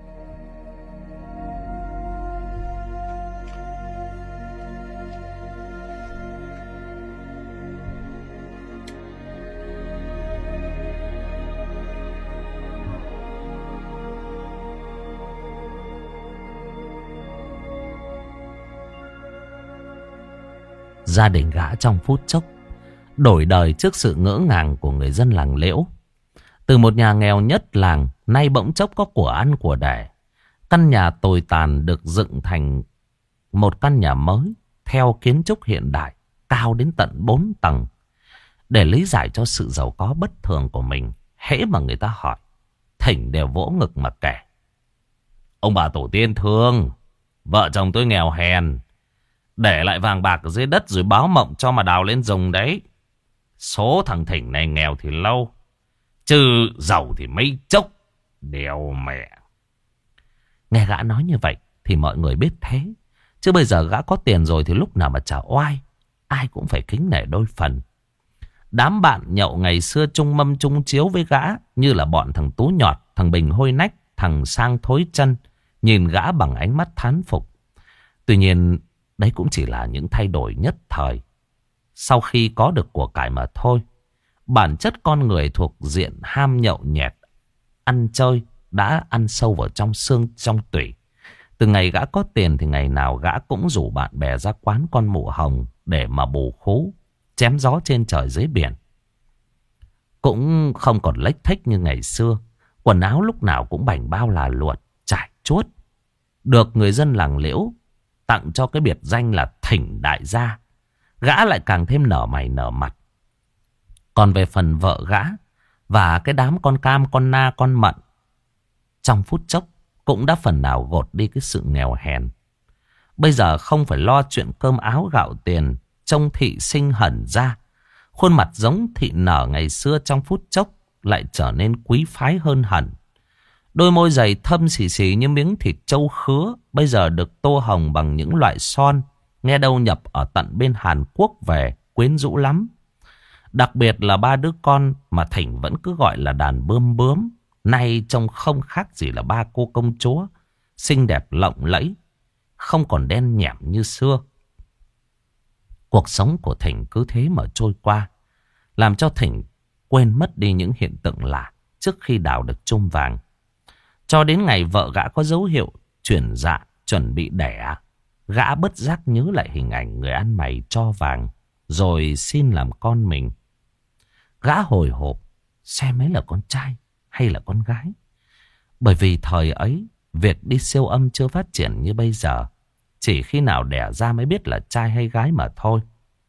Gia đình gã trong phút chốc đổi đời trước sự ngỡ ngàng của người dân làng Liễu. Từ một nhà nghèo nhất làng, nay bỗng chốc có của ăn của đẻ. Căn nhà tồi tàn được dựng thành một căn nhà mới theo kiến trúc hiện đại, cao đến tận bốn tầng. Để lý giải cho sự giàu có bất thường của mình, hễ mà người ta hỏi, Thỉnh đều vỗ ngực mà kể. Ông bà tổ tiên thương, vợ chồng tôi nghèo hèn, để lại vàng bạc ở dưới đất rồi báo mộng cho mà đào lên dùng đấy. Số thằng Thỉnh này nghèo thì lâu, chứ giàu thì mấy chốc. Đèo mẹ. Nghe gã nói như vậy thì mọi người biết thế. Chứ bây giờ gã có tiền rồi thì lúc nào mà trả oai, ai cũng phải kính nể đôi phần. Đám bạn nhậu ngày xưa chung mâm chung chiếu với gã như là bọn thằng Tú Nhọt, thằng Bình hôi nách, thằng Sang thối chân, nhìn gã bằng ánh mắt thán phục. Tuy nhiên đấy cũng chỉ là những thay đổi nhất thời, sau khi có được của cải mà thôi. Bản chất con người thuộc diện ham nhậu nhẹt, ăn chơi đã ăn sâu vào trong xương trong tủy. Từ ngày gã có tiền thì ngày nào gã cũng rủ bạn bè ra quán con mụ Hồng để mà bù khú, chém gió trên trời dưới biển. Cũng không còn lếch thếch như ngày xưa. Quần áo lúc nào cũng bảnh bao là luột, trải chuốt. Được người dân làng Liễu tặng cho cái biệt danh là Thỉnh đại gia, gã lại càng thêm nở mày nở mặt. Còn về phần vợ gã và cái đám con Cam, con Na, con Mận, trong phút chốc cũng đã phần nào gột đi cái sự nghèo hèn. Bây giờ không phải lo chuyện cơm áo gạo tiền, trông Thị Sinh hẳn ra. Khuôn mặt giống Thị Nở ngày xưa trong phút chốc lại trở nên quý phái hơn hẳn. Đôi môi dày thâm xì xì như miếng thịt trâu khứa, bây giờ được tô hồng bằng những loại son, nghe đâu nhập ở tận bên Hàn Quốc về, quyến rũ lắm. Đặc biệt là ba đứa con mà Thỉnh vẫn cứ gọi là đàn bướm bướm, nay trông không khác gì là ba cô công chúa, xinh đẹp lộng lẫy, không còn đen nhẻm như xưa. Cuộc sống của Thỉnh cứ thế mà trôi qua, làm cho Thỉnh quên mất đi những hiện tượng lạ trước khi đào được chum vàng. Cho đến ngày vợ gã có dấu hiệu chuyển dạ, chuẩn bị đẻ, gã bất giác nhớ lại hình ảnh người ăn mày cho vàng rồi xin làm con mình. Gã hồi hộp xem ấy là con trai hay là con gái. Bởi vì thời ấy việc đi siêu âm chưa phát triển như bây giờ, chỉ khi nào đẻ ra mới biết là trai hay gái mà thôi.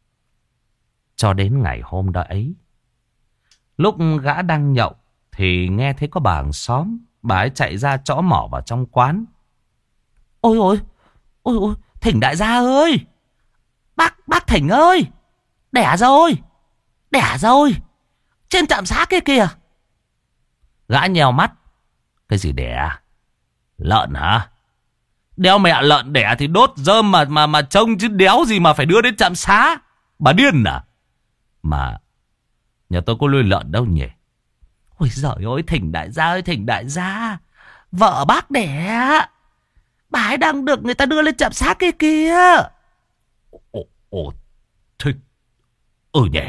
Cho đến ngày hôm đó ấy, lúc gã đang nhậu thì nghe thấy có bà hàng xóm, bà ấy chạy ra chõ mỏ vào trong quán. Ôi ôi, ôi ôi, Thỉnh đại gia ơi, bác, bác Thỉnh ơi, đẻ rồi, đẻ rồi, trên trạm xá kia kìa. Gã nhèo mắt, cái gì đẻ? Lợn hả? Đéo mẹ lợn đẻ thì đốt rơm mà mà mà trông chứ đéo gì mà phải đưa đến trạm xá. Bà điên à? Mà nhà tôi có nuôi lợn đâu nhỉ? Ôi giời ơi, Thỉnh đại gia ơi, Thỉnh đại gia, vợ bác đẻ, bà ấy đang được người ta đưa lên trạm xá kia kìa. Ồ, ồ, thích. Ừ nhỉ.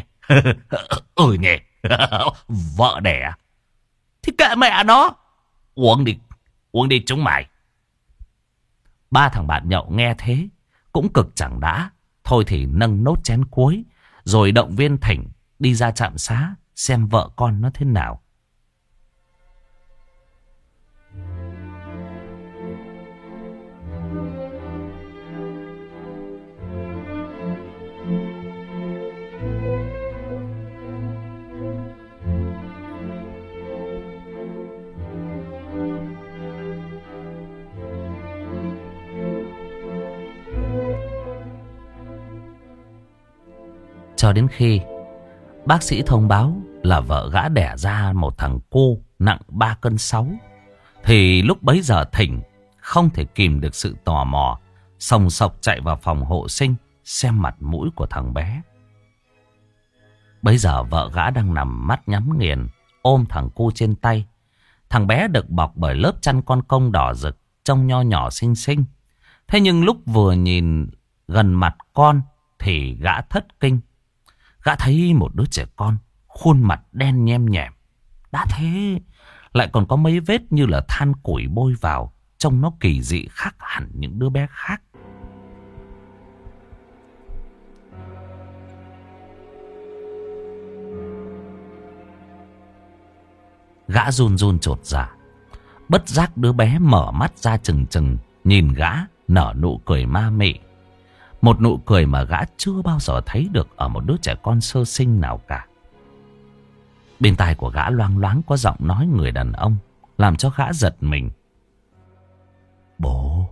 Ừ nhỉ. Vợ đẻ thì kệ mẹ nó. Uống đi, uống đi chúng mày. Ba thằng bạn nhậu nghe thế cũng cực chẳng đã, thôi thì nâng nốt chén cuối rồi động viên Thỉnh đi ra trạm xá xem vợ con nó thế nào. Cho đến khi bác sĩ thông báo là vợ gã đẻ ra một thằng cô nặng ba cân sáu, thì lúc bấy giờ Thỉnh không thể kìm được sự tò mò, sòng sọc chạy vào phòng hộ sinh xem mặt mũi của thằng bé. Bấy giờ vợ gã đang nằm mắt nhắm nghiền, ôm thằng cu trên tay. Thằng bé được bọc bởi lớp chăn con công đỏ rực, trông nho nhỏ xinh xinh. Thế nhưng lúc vừa nhìn gần mặt con thì gã thất kinh. Gã thấy một đứa trẻ con, khuôn mặt đen nhem nhẻm. Đã thế lại còn có mấy vết như là than củi bôi vào, trông nó kỳ dị khác hẳn những đứa bé khác. Gã run run chột dạ. Bất giác đứa bé mở mắt ra trừng trừng, nhìn gã nở nụ cười ma mị. Một nụ cười mà gã chưa bao giờ thấy được ở một đứa trẻ con sơ sinh nào cả. Bên tai của gã loang loáng có giọng nói người đàn ông, làm cho gã giật mình. Bố,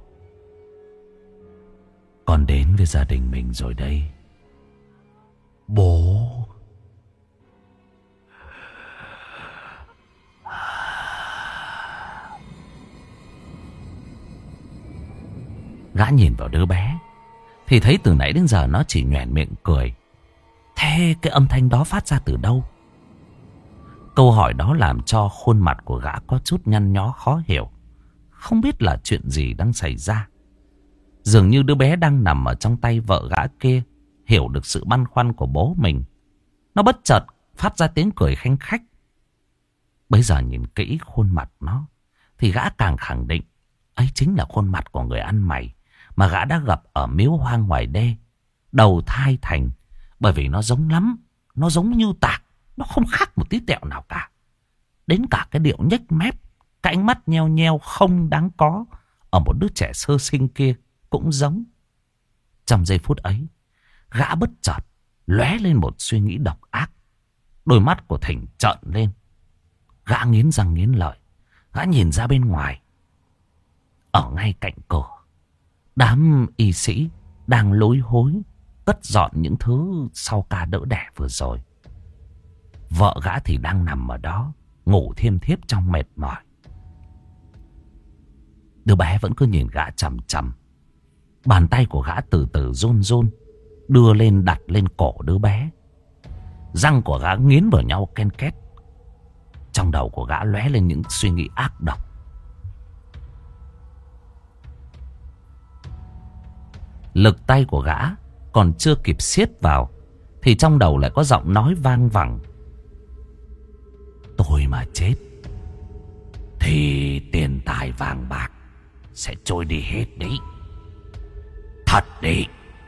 con đến với gia đình mình rồi đây. Bố. Gã nhìn vào đứa bé thì thấy từ nãy đến giờ nó chỉ nhoẻn miệng cười. Thế cái âm thanh đó phát ra từ đâu? Câu hỏi đó làm cho khuôn mặt của gã có chút nhăn nhó khó hiểu. Không biết là chuyện gì đang xảy ra. Dường như đứa bé đang nằm ở trong tay vợ gã kia hiểu được sự băn khoăn của bố mình. Nó bất chợt phát ra tiếng cười khanh khách. Bây giờ nhìn kỹ khuôn mặt nó thì gã càng khẳng định ấy chính là khuôn mặt của người ăn mày mà gã đã gặp ở miếu hoang ngoài đê, đầu thai thành. Bởi vì nó giống lắm, nó giống như tạc, nó không khác một tí tẹo nào cả. Đến cả cái điệu nhếch mép, cái ánh mắt nheo nheo không đáng có ở một đứa trẻ sơ sinh kia cũng giống. Trong giây phút ấy, gã bất chợt lóe lên một suy nghĩ độc ác. Đôi mắt của Thỉnh trợn lên. Gã nghiến răng nghiến lợi, gã nhìn ra bên ngoài. Ở ngay cạnh cửa, đám y sĩ đang lối hối cất dọn những thứ sau ca đỡ đẻ vừa rồi. Vợ gã thì đang nằm ở đó, ngủ thiêm thiếp trong mệt mỏi. Đứa bé vẫn cứ nhìn gã chằm chằm. Bàn tay của gã từ từ run run, đưa lên đặt lên cổ đứa bé. Răng của gã nghiến vào nhau ken két. Trong đầu của gã lóe lên những suy nghĩ ác độc. Lực tay của gã còn chưa kịp siết vào thì trong đầu lại có giọng nói vang vẳng. Tôi mà chết thì tiền tài vàng bạc sẽ trôi đi hết đấy. Thật đấy.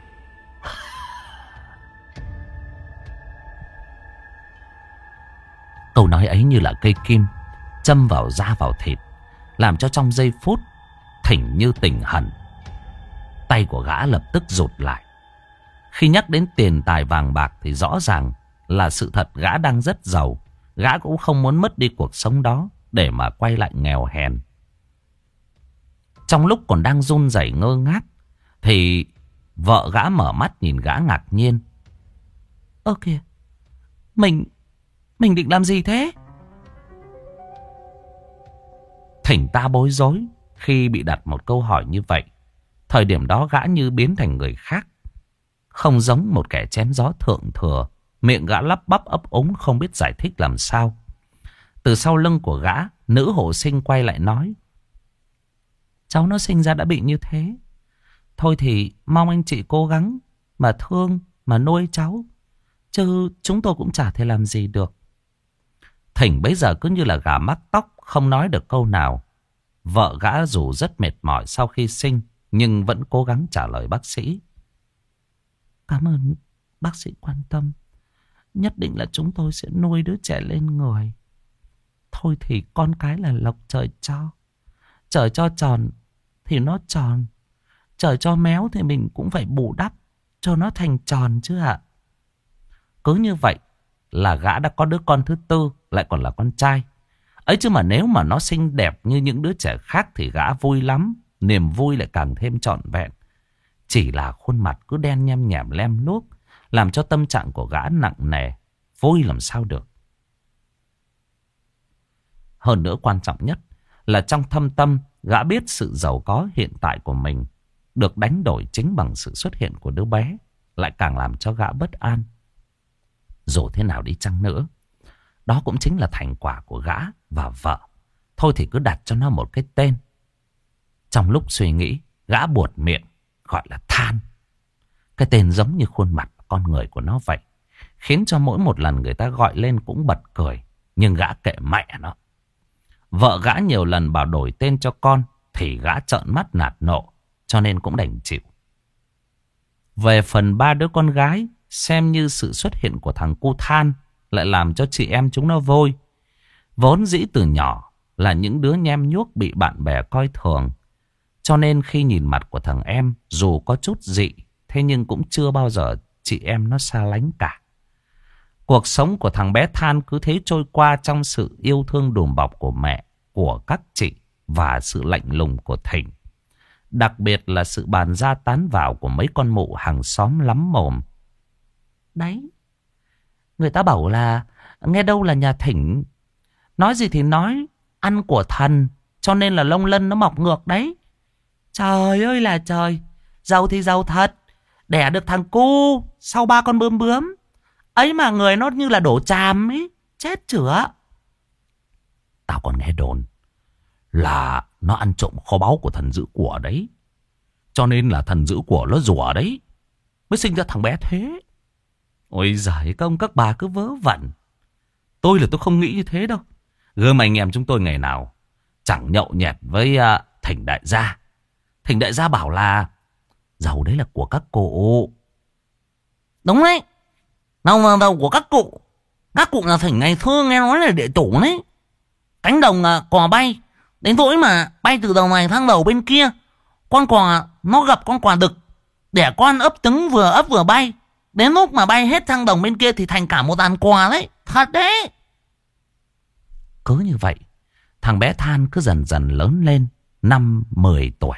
Câu nói ấy như là cây kim châm vào da vào thịt, làm cho trong giây phút Thỉnh như tỉnh hẳn. Tay của gã lập tức rụt lại. Khi nhắc đến tiền tài vàng bạc thì rõ ràng là sự thật gã đang rất giàu. Gã cũng không muốn mất đi cuộc sống đó để mà quay lại nghèo hèn. Trong lúc còn đang run rẩy ngơ ngác thì vợ gã mở mắt nhìn gã ngạc nhiên. Ơ kìa, Mình Mình định làm gì thế? Thỉnh ta bối rối khi bị đặt một câu hỏi như vậy. Thời điểm đó gã như biến thành người khác, không giống một kẻ chém gió thượng thừa. Miệng gã lắp bắp ấp úng không biết giải thích làm sao. Từ sau lưng của gã, nữ hộ sinh quay lại nói. Cháu nó sinh ra đã bị như thế. Thôi thì mong anh chị cố gắng mà thương, mà nuôi cháu. Chứ chúng tôi cũng chả thể làm gì được. Thỉnh bấy giờ cứ như là gà mắc tóc, không nói được câu nào. Vợ gã dù rất mệt mỏi sau khi sinh, nhưng vẫn cố gắng trả lời bác sĩ. Cảm ơn bác sĩ quan tâm. nhất định là chúng tôi sẽ nuôi đứa trẻ lên người. Thôi thì con cái là lộc trời cho. Trời cho tròn thì nó tròn. Trời cho méo thì mình cũng phải bù đắp cho nó thành tròn chứ ạ. Cứ như vậy là gã đã có đứa con thứ tư, lại còn là con trai. Ấy chứ mà nếu mà nó xinh đẹp như những đứa trẻ khác thì gã vui lắm. Niềm vui lại càng thêm trọn vẹn. Chỉ là khuôn mặt cứ đen nhem nhẻm lem luốc, làm cho tâm trạng của gã nặng nề. Vui làm sao được. Hơn nữa quan trọng nhất là trong thâm tâm, gã biết sự giàu có hiện tại của mình được đánh đổi chính bằng sự xuất hiện của đứa bé, lại càng làm cho gã bất an. Dù thế nào đi chăng nữa, đó cũng chính là thành quả của gã và vợ. Thôi thì cứ đặt cho nó một cái tên. Trong lúc suy nghĩ, gã buột miệng gọi là Than. Cái tên giống như khuôn mặt con người của nó vậy, khiến cho mỗi một lần người ta gọi lên cũng bật cười. Nhưng gã kệ mẹ nó. Vợ gã nhiều lần bảo đổi tên cho con thì gã trợn mắt nạt nộ, cho nên cũng đành chịu. Về phần ba đứa con gái, xem như sự xuất hiện của thằng cu Than lại làm cho chị em chúng nó vui. Vốn dĩ từ nhỏ là những đứa nhem nhuốc bị bạn bè coi thường, cho nên khi nhìn mặt của thằng em dù có chút dị, thế nhưng cũng chưa bao giờ chị em nó xa lánh cả. Cuộc sống của thằng bé Than cứ thế trôi qua trong sự yêu thương đùm bọc của mẹ, của các chị và sự lạnh lùng của Thịnh. Đặc biệt là sự bàn ra tán vào của mấy con mụ hàng xóm lắm mồm. Đấy, người ta bảo là nghe đâu là nhà Thịnh, nói gì thì nói, ăn của thần, cho nên là lông lân nó mọc ngược đấy. Trời ơi là trời, giàu thì giàu thật, đẻ được thằng cu sau ba con bướm bướm. Ấy mà người nó như là đổ tràm ấy, chết chửa. Tao còn nghe đồn là nó ăn trộm kho báu của thần giữ của đấy, cho nên là thần giữ của nó rủa đấy, mới sinh ra thằng bé thế. Ôi giời, các ông các bà cứ vớ vẩn. Tôi là tôi không nghĩ như thế đâu. Gớm anh em chúng tôi ngày nào chẳng nhậu nhẹt với uh, Thịnh đại gia. Thịnh đại gia bảo là giàu đấy là của các cụ. Đúng đấy, đâu là giàu của các cụ. Các cụ là Thịnh ngày xưa nghe nói là địa chủ đấy. Cánh đồng uh, cò bay, đến tối mà bay từ đầu này sang đầu bên kia, con cò nó gặp con cò đực, đẻ con ấp trứng vừa ấp vừa bay. Đến lúc mà bay hết sang đồng bên kia thì thành cả một đàn cò đấy. Thật đấy. Cứ như vậy, thằng bé Than cứ dần dần lớn lên, năm mười tuổi.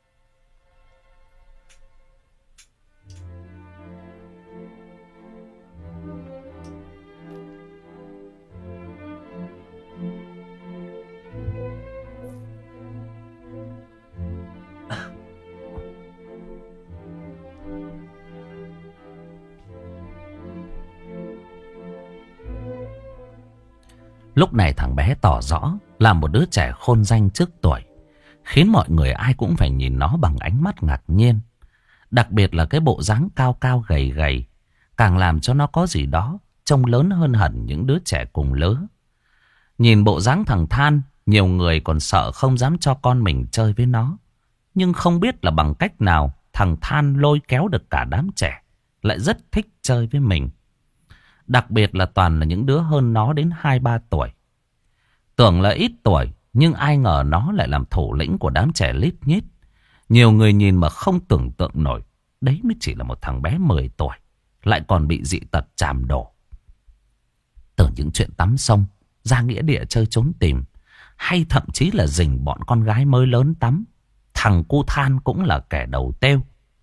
Lúc này thằng bé tỏ rõ là một đứa trẻ khôn danh trước tuổi, khiến mọi người ai cũng phải nhìn nó bằng ánh mắt ngạc nhiên. Đặc biệt là cái bộ dáng cao cao gầy gầy, càng làm cho nó có gì đó trông lớn hơn hẳn những đứa trẻ cùng lứa. Nhìn bộ dáng thằng Than, nhiều người còn sợ không dám cho con mình chơi với nó. Nhưng không biết là bằng cách nào thằng Than lôi kéo được cả đám trẻ, lại rất thích chơi với mình. Đặc biệt là toàn là những đứa hơn nó đến hai ba tuổi. Tưởng là ít tuổi, nhưng ai ngờ nó lại làm thủ lĩnh của đám trẻ lít nhít. Nhiều người nhìn mà không tưởng tượng nổi, đấy mới chỉ là một thằng bé mười tuổi, lại còn bị dị tật tràm đổ. Từ những chuyện tắm sông, ra nghĩa địa chơi trốn tìm, hay thậm chí là rình bọn con gái mới lớn tắm, thằng cu Than cũng là kẻ đầu têu.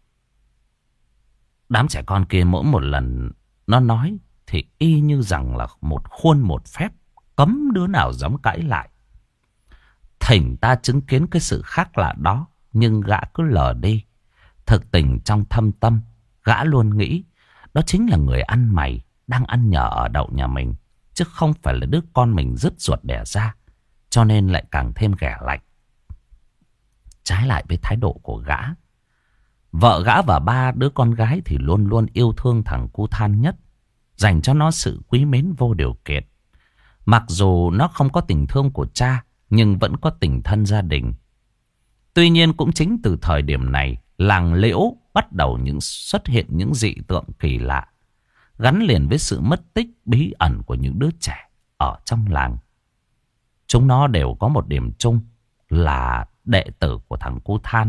Đám trẻ con kia mỗi một lần nó nói thì y như rằng là một khuôn một phép, cấm đứa nào dám cãi lại. Thỉnh ta chứng kiến cái sự khác lạ đó, nhưng gã cứ lờ đi. Thực tình trong thâm tâm, gã luôn nghĩ đó chính là người ăn mày đang ăn nhờ ở đậu nhà mình, chứ không phải là đứa con mình dứt ruột đẻ ra, cho nên lại càng thêm ghẻ lạnh. Trái lại với thái độ của gã, vợ gã và ba đứa con gái thì luôn luôn yêu thương thằng cu Than nhất, dành cho nó sự quý mến vô điều kiện. Mặc dù nó không có tình thương của cha, nhưng vẫn có tình thân gia đình. Tuy nhiên cũng chính từ thời điểm này, làng Liễu bắt đầu những xuất hiện những dị tượng kỳ lạ. gắn liền với sự mất tích bí ẩn của những đứa trẻ ở trong làng. Chúng nó đều có một điểm chung là đệ tử của thằng cu Than.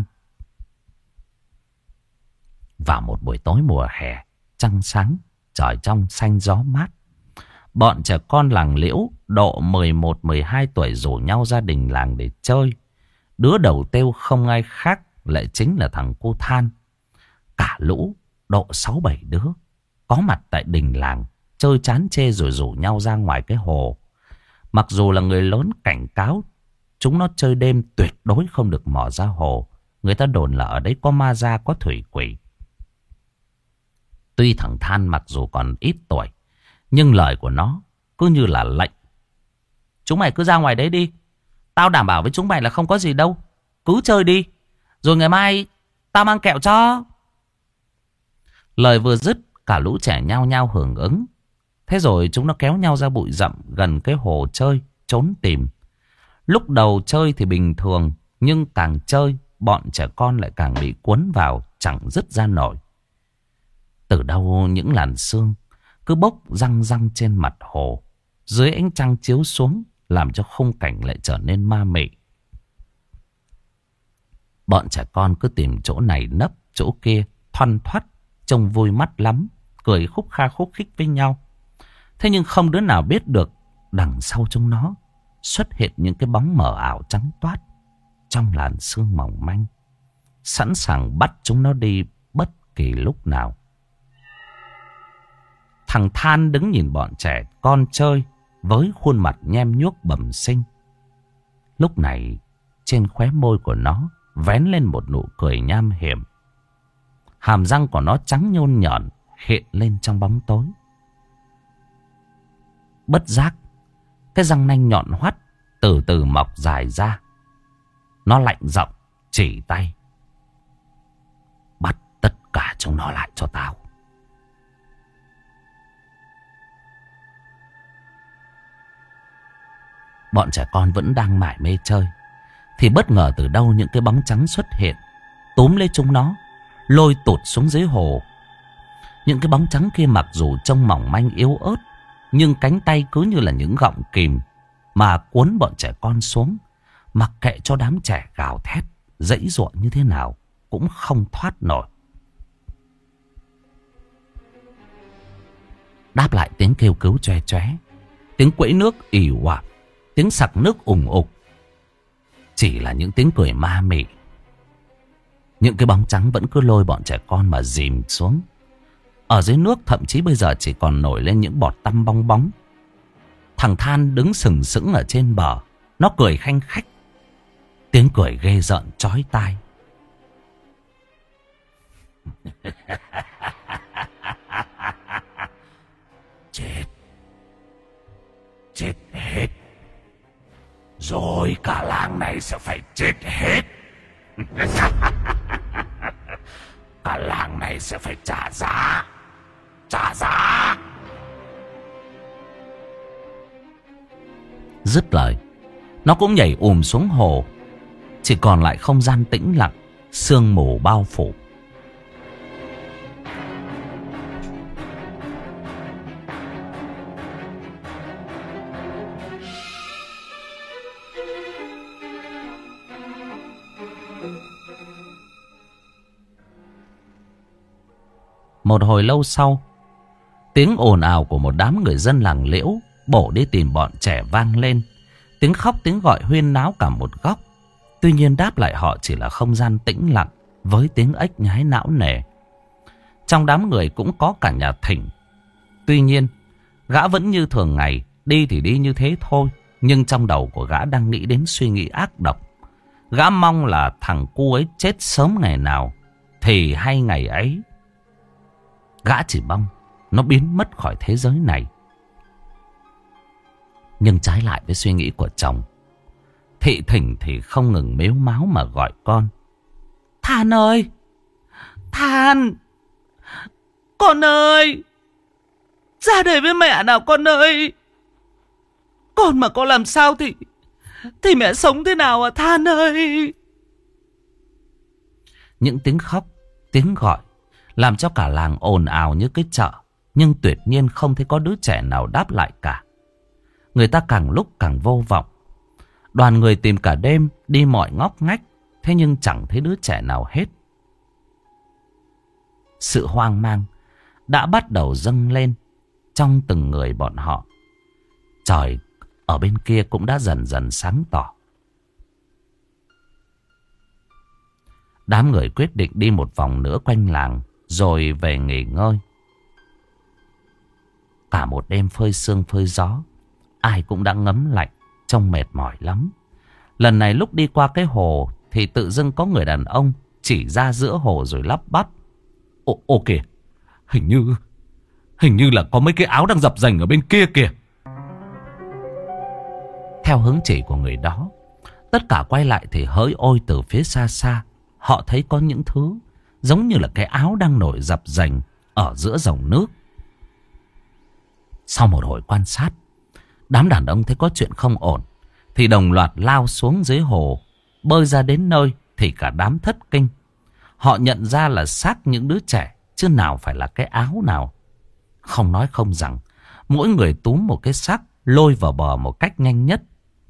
Vào một buổi tối mùa hè, trăng sáng, trời trong xanh gió mát, bọn trẻ con làng Liễu độ mười một mười hai tuổi rủ nhau ra đình làng để chơi. Đứa đầu tiêu không ai khác lại chính là thằng cu Than. Cả lũ độ sáu bảy đứa có mặt tại đình làng, chơi chán chê rồi rủ nhau ra ngoài cái hồ. Mặc dù là người lớn cảnh cáo chúng nó chơi đêm tuyệt đối không được mò ra hồ. Người ta đồn là ở đấy có ma da, có thủy quỷ. Tuy thằng Than mặc dù còn ít tuổi, nhưng lời của nó cứ như là lệnh. Chúng mày cứ ra ngoài đấy đi, tao đảm bảo với chúng mày là không có gì đâu. Cứ chơi đi, rồi ngày mai tao mang kẹo cho. Lời vừa dứt, cả lũ trẻ nhao nhao hưởng ứng. Thế rồi chúng nó kéo nhau ra bụi rậm gần cái hồ chơi, trốn tìm. Lúc đầu chơi thì bình thường, nhưng càng chơi, bọn trẻ con lại càng bị cuốn vào, chẳng dứt ra nổi. Từ đâu những làn sương cứ bốc răng răng trên mặt hồ, dưới ánh trăng chiếu xuống, làm cho khung cảnh lại trở nên ma mị. Bọn trẻ con cứ tìm chỗ này nấp chỗ kia, thoăn thoắt, trông vui mắt lắm, cười khúc kha khúc khích với nhau. Thế nhưng không đứa nào biết được đằng sau chúng nó xuất hiện những cái bóng mờ ảo trắng toát trong làn sương mỏng manh, sẵn sàng bắt chúng nó đi bất kỳ lúc nào. Thằng Than đứng nhìn bọn trẻ con chơi với khuôn mặt nhem nhuốc bẩm sinh. Lúc này trên khóe môi của nó vén lên một nụ cười nham hiểm. Hàm răng của nó trắng nhôn nhọn hiện lên trong bóng tối. Bất giác, cái răng nanh nhọn hoắt từ từ mọc dài ra. Nó lạnh giọng chỉ tay. Bắt tất cả chúng nó lại cho tao. Bọn trẻ con vẫn đang mải mê chơi, thì bất ngờ từ đâu những cái bóng trắng xuất hiện, túm lấy chúng nó, lôi tụt xuống dưới hồ. Những cái bóng trắng kia mặc dù trông mỏng manh yếu ớt, nhưng cánh tay cứ như là những gọng kìm mà cuốn bọn trẻ con xuống. Mặc kệ cho đám trẻ gào thét, giãy giụa như thế nào cũng không thoát nổi. Đáp lại tiếng kêu cứu choe choé, tiếng quẫy nước ì oạp, tiếng sặc nước ùng ục, chỉ là những tiếng cười ma mị. Những cái bóng trắng vẫn cứ lôi bọn trẻ con mà dìm xuống. Ở dưới nước thậm chí bây giờ chỉ còn nổi lên những bọt tăm bong bóng. Thằng Than đứng sừng sững ở trên bờ, nó cười khanh khách, tiếng cười ghê rợn chói tai. Chết, chết hết, rồi cả làng này sẽ phải chết hết. Cả làng này sẽ phải trả giá, trả giá. Dứt lời, nó cũng nhảy ùm xuống hồ. Chỉ còn lại không gian tĩnh lặng, sương mù bao phủ. Một hồi lâu sau, tiếng ồn ào của một đám người dân làng Liễu bổ đi tìm bọn trẻ vang lên. Tiếng khóc tiếng gọi huyên náo cả một góc. Tuy nhiên đáp lại họ chỉ là không gian tĩnh lặng với tiếng ếch nhái não nề. Trong đám người cũng có cả nhà Thỉnh. Tuy nhiên gã vẫn như thường ngày, đi thì đi như thế thôi, nhưng trong đầu của gã đang nghĩ đến suy nghĩ ác độc. Gã mong là thằng cu ấy chết sớm ngày nào thì hay ngày ấy. Gã chỉ mong nó biến mất khỏi thế giới này. Nhưng trái lại với suy nghĩ của chồng, Thị Thỉnh thì không ngừng mếu máo mà gọi con. Than ơi! Than! Con ơi! Ra đây với mẹ nào con ơi! Con mà có làm sao thì Thì mẹ sống thế nào à Than ơi! Những tiếng khóc, tiếng gọi làm cho cả làng ồn ào như cái chợ. Nhưng tuyệt nhiên không thấy có đứa trẻ nào đáp lại cả. Người ta càng lúc càng vô vọng. Đoàn người tìm cả đêm, đi mọi ngóc ngách, thế nhưng chẳng thấy đứa trẻ nào hết. Sự hoang mang đã bắt đầu dâng lên trong từng người bọn họ. Trời ở bên kia cũng đã dần dần sáng tỏ. Đám người quyết định đi một vòng nữa quanh làng rồi về nghỉ ngơi. Cả một đêm phơi sương phơi gió, ai cũng đã ngấm lạnh, trông mệt mỏi lắm. Lần này lúc đi qua cái hồ thì tự dưng có người đàn ông chỉ ra giữa hồ rồi lắp bắp. Ồ, ồ kìa, hình như, hình như là có mấy cái áo đang dập dềnh ở bên kia kìa. Theo hướng chỉ của người đó, tất cả quay lại thì hỡi ôi từ phía xa xa, họ thấy có những thứ giống như là cái áo đang nổi dập dềnh ở giữa dòng nước. Sau một hồi quan sát, đám đàn ông thấy có chuyện không ổn thì đồng loạt lao xuống dưới hồ. Bơi ra đến nơi thì cả đám thất kinh. Họ nhận ra là xác những đứa trẻ, chứ nào phải là cái áo nào. Không nói không rằng, mỗi người túm một cái xác lôi vào bờ một cách nhanh nhất.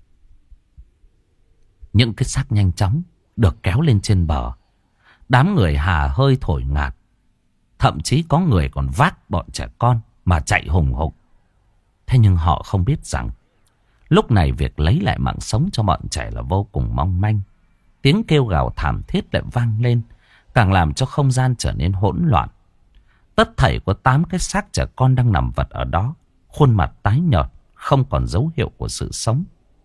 Những cái xác nhanh chóng được kéo lên trên bờ. Đám người hà hơi thổi ngạt. Thậm chí có người còn vác bọn trẻ con mà chạy hùng hục. Thế nhưng họ không biết rằng lúc này việc lấy lại mạng sống cho bọn trẻ là vô cùng mong manh. Tiếng kêu gào thảm thiết lại vang lên, càng làm cho không gian trở nên hỗn loạn. Tất thảy có tám cái xác trẻ con đang nằm vật ở đó, khuôn mặt tái nhợt, không còn dấu hiệu của sự sống.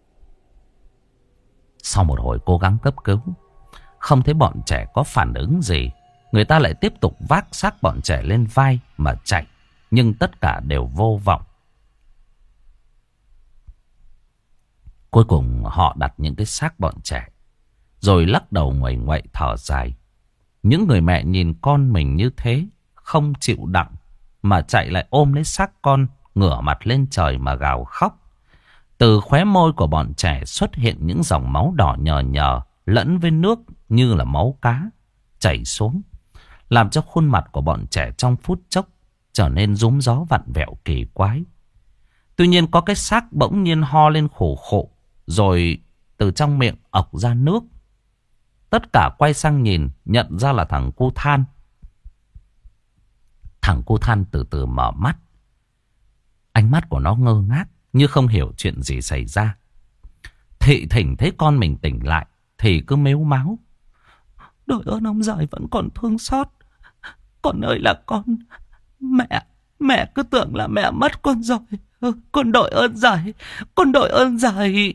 Sau một hồi cố gắng cấp cứu, không thấy bọn trẻ có phản ứng gì, người ta lại tiếp tục vác xác bọn trẻ lên vai mà chạy, nhưng tất cả đều vô vọng. Cuối cùng họ đặt những cái xác bọn trẻ, rồi lắc đầu nguậy nguậy thở dài. Những người mẹ nhìn con mình như thế, không chịu đặng, mà chạy lại ôm lấy xác con, ngửa mặt lên trời mà gào khóc. Từ khóe môi của bọn trẻ xuất hiện những dòng máu đỏ nhờ nhờ, lẫn với nước như là máu cá, chảy xuống, làm cho khuôn mặt của bọn trẻ trong phút chốc trở nên rúm gió vặn vẹo kỳ quái. Tuy nhiên có cái xác bỗng nhiên ho lên khổ khổ, rồi từ trong miệng ọc ra nước. Tất cả quay sang nhìn, nhận ra là thằng Cu Than. Thằng Cu Than từ từ mở mắt. Ánh mắt của nó ngơ ngác, như không hiểu chuyện gì xảy ra. Thị thỉnh thấy con mình tỉnh lại thì cứ mếu máo. Đội ơn ông giỏi vẫn còn thương xót. Con ơi là con. Mẹ, mẹ cứ tưởng là mẹ mất con rồi. Con đội ơn giỏi, con đội ơn giỏi.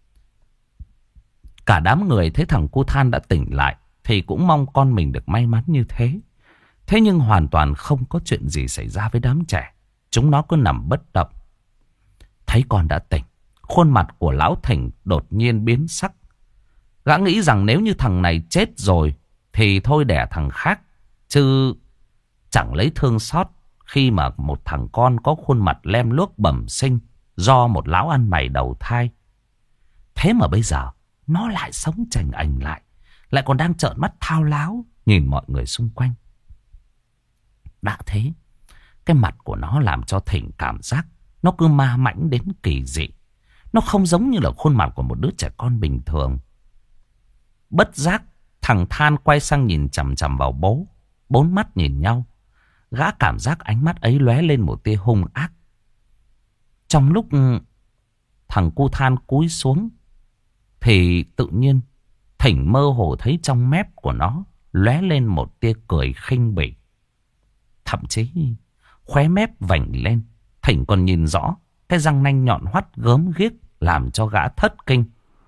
Cả đám người thấy thằng Cu Than đã tỉnh lại thì cũng mong con mình được may mắn như thế. Thế nhưng hoàn toàn không có chuyện gì xảy ra với đám trẻ. Chúng nó cứ nằm bất động. Thấy con đã tỉnh, khuôn mặt của lão Thỉnh đột nhiên biến sắc. Gã nghĩ rằng nếu như thằng này chết rồi thì thôi đẻ thằng khác, chứ chẳng lấy thương xót khi mà một thằng con có khuôn mặt lem luốc bẩm sinh do một lão ăn mày đầu thai. Thế mà bây giờ nó lại sống chành ảnh lại, lại còn đang trợn mắt thao láo nhìn mọi người xung quanh. Đã thế, cái mặt của nó làm cho Thỉnh cảm giác nó cứ ma mãnh đến kỳ dị. Nó không giống như là khuôn mặt của một đứa trẻ con bình thường. Bất giác, thằng Than quay sang nhìn chằm chằm vào bố. Bốn mắt nhìn nhau. Gã cảm giác ánh mắt ấy lóe lên một tia hung ác. Trong lúc thằng Cu Than cúi xuống thì tự nhiên Thỉnh mơ hồ thấy trong mép của nó lóe lên một tia cười khinh bỉ. Thậm chí khóe mép vành lên, Thỉnh còn nhìn rõ cái răng nanh nhọn hoắt gớm ghiếc làm cho gã thất kinh.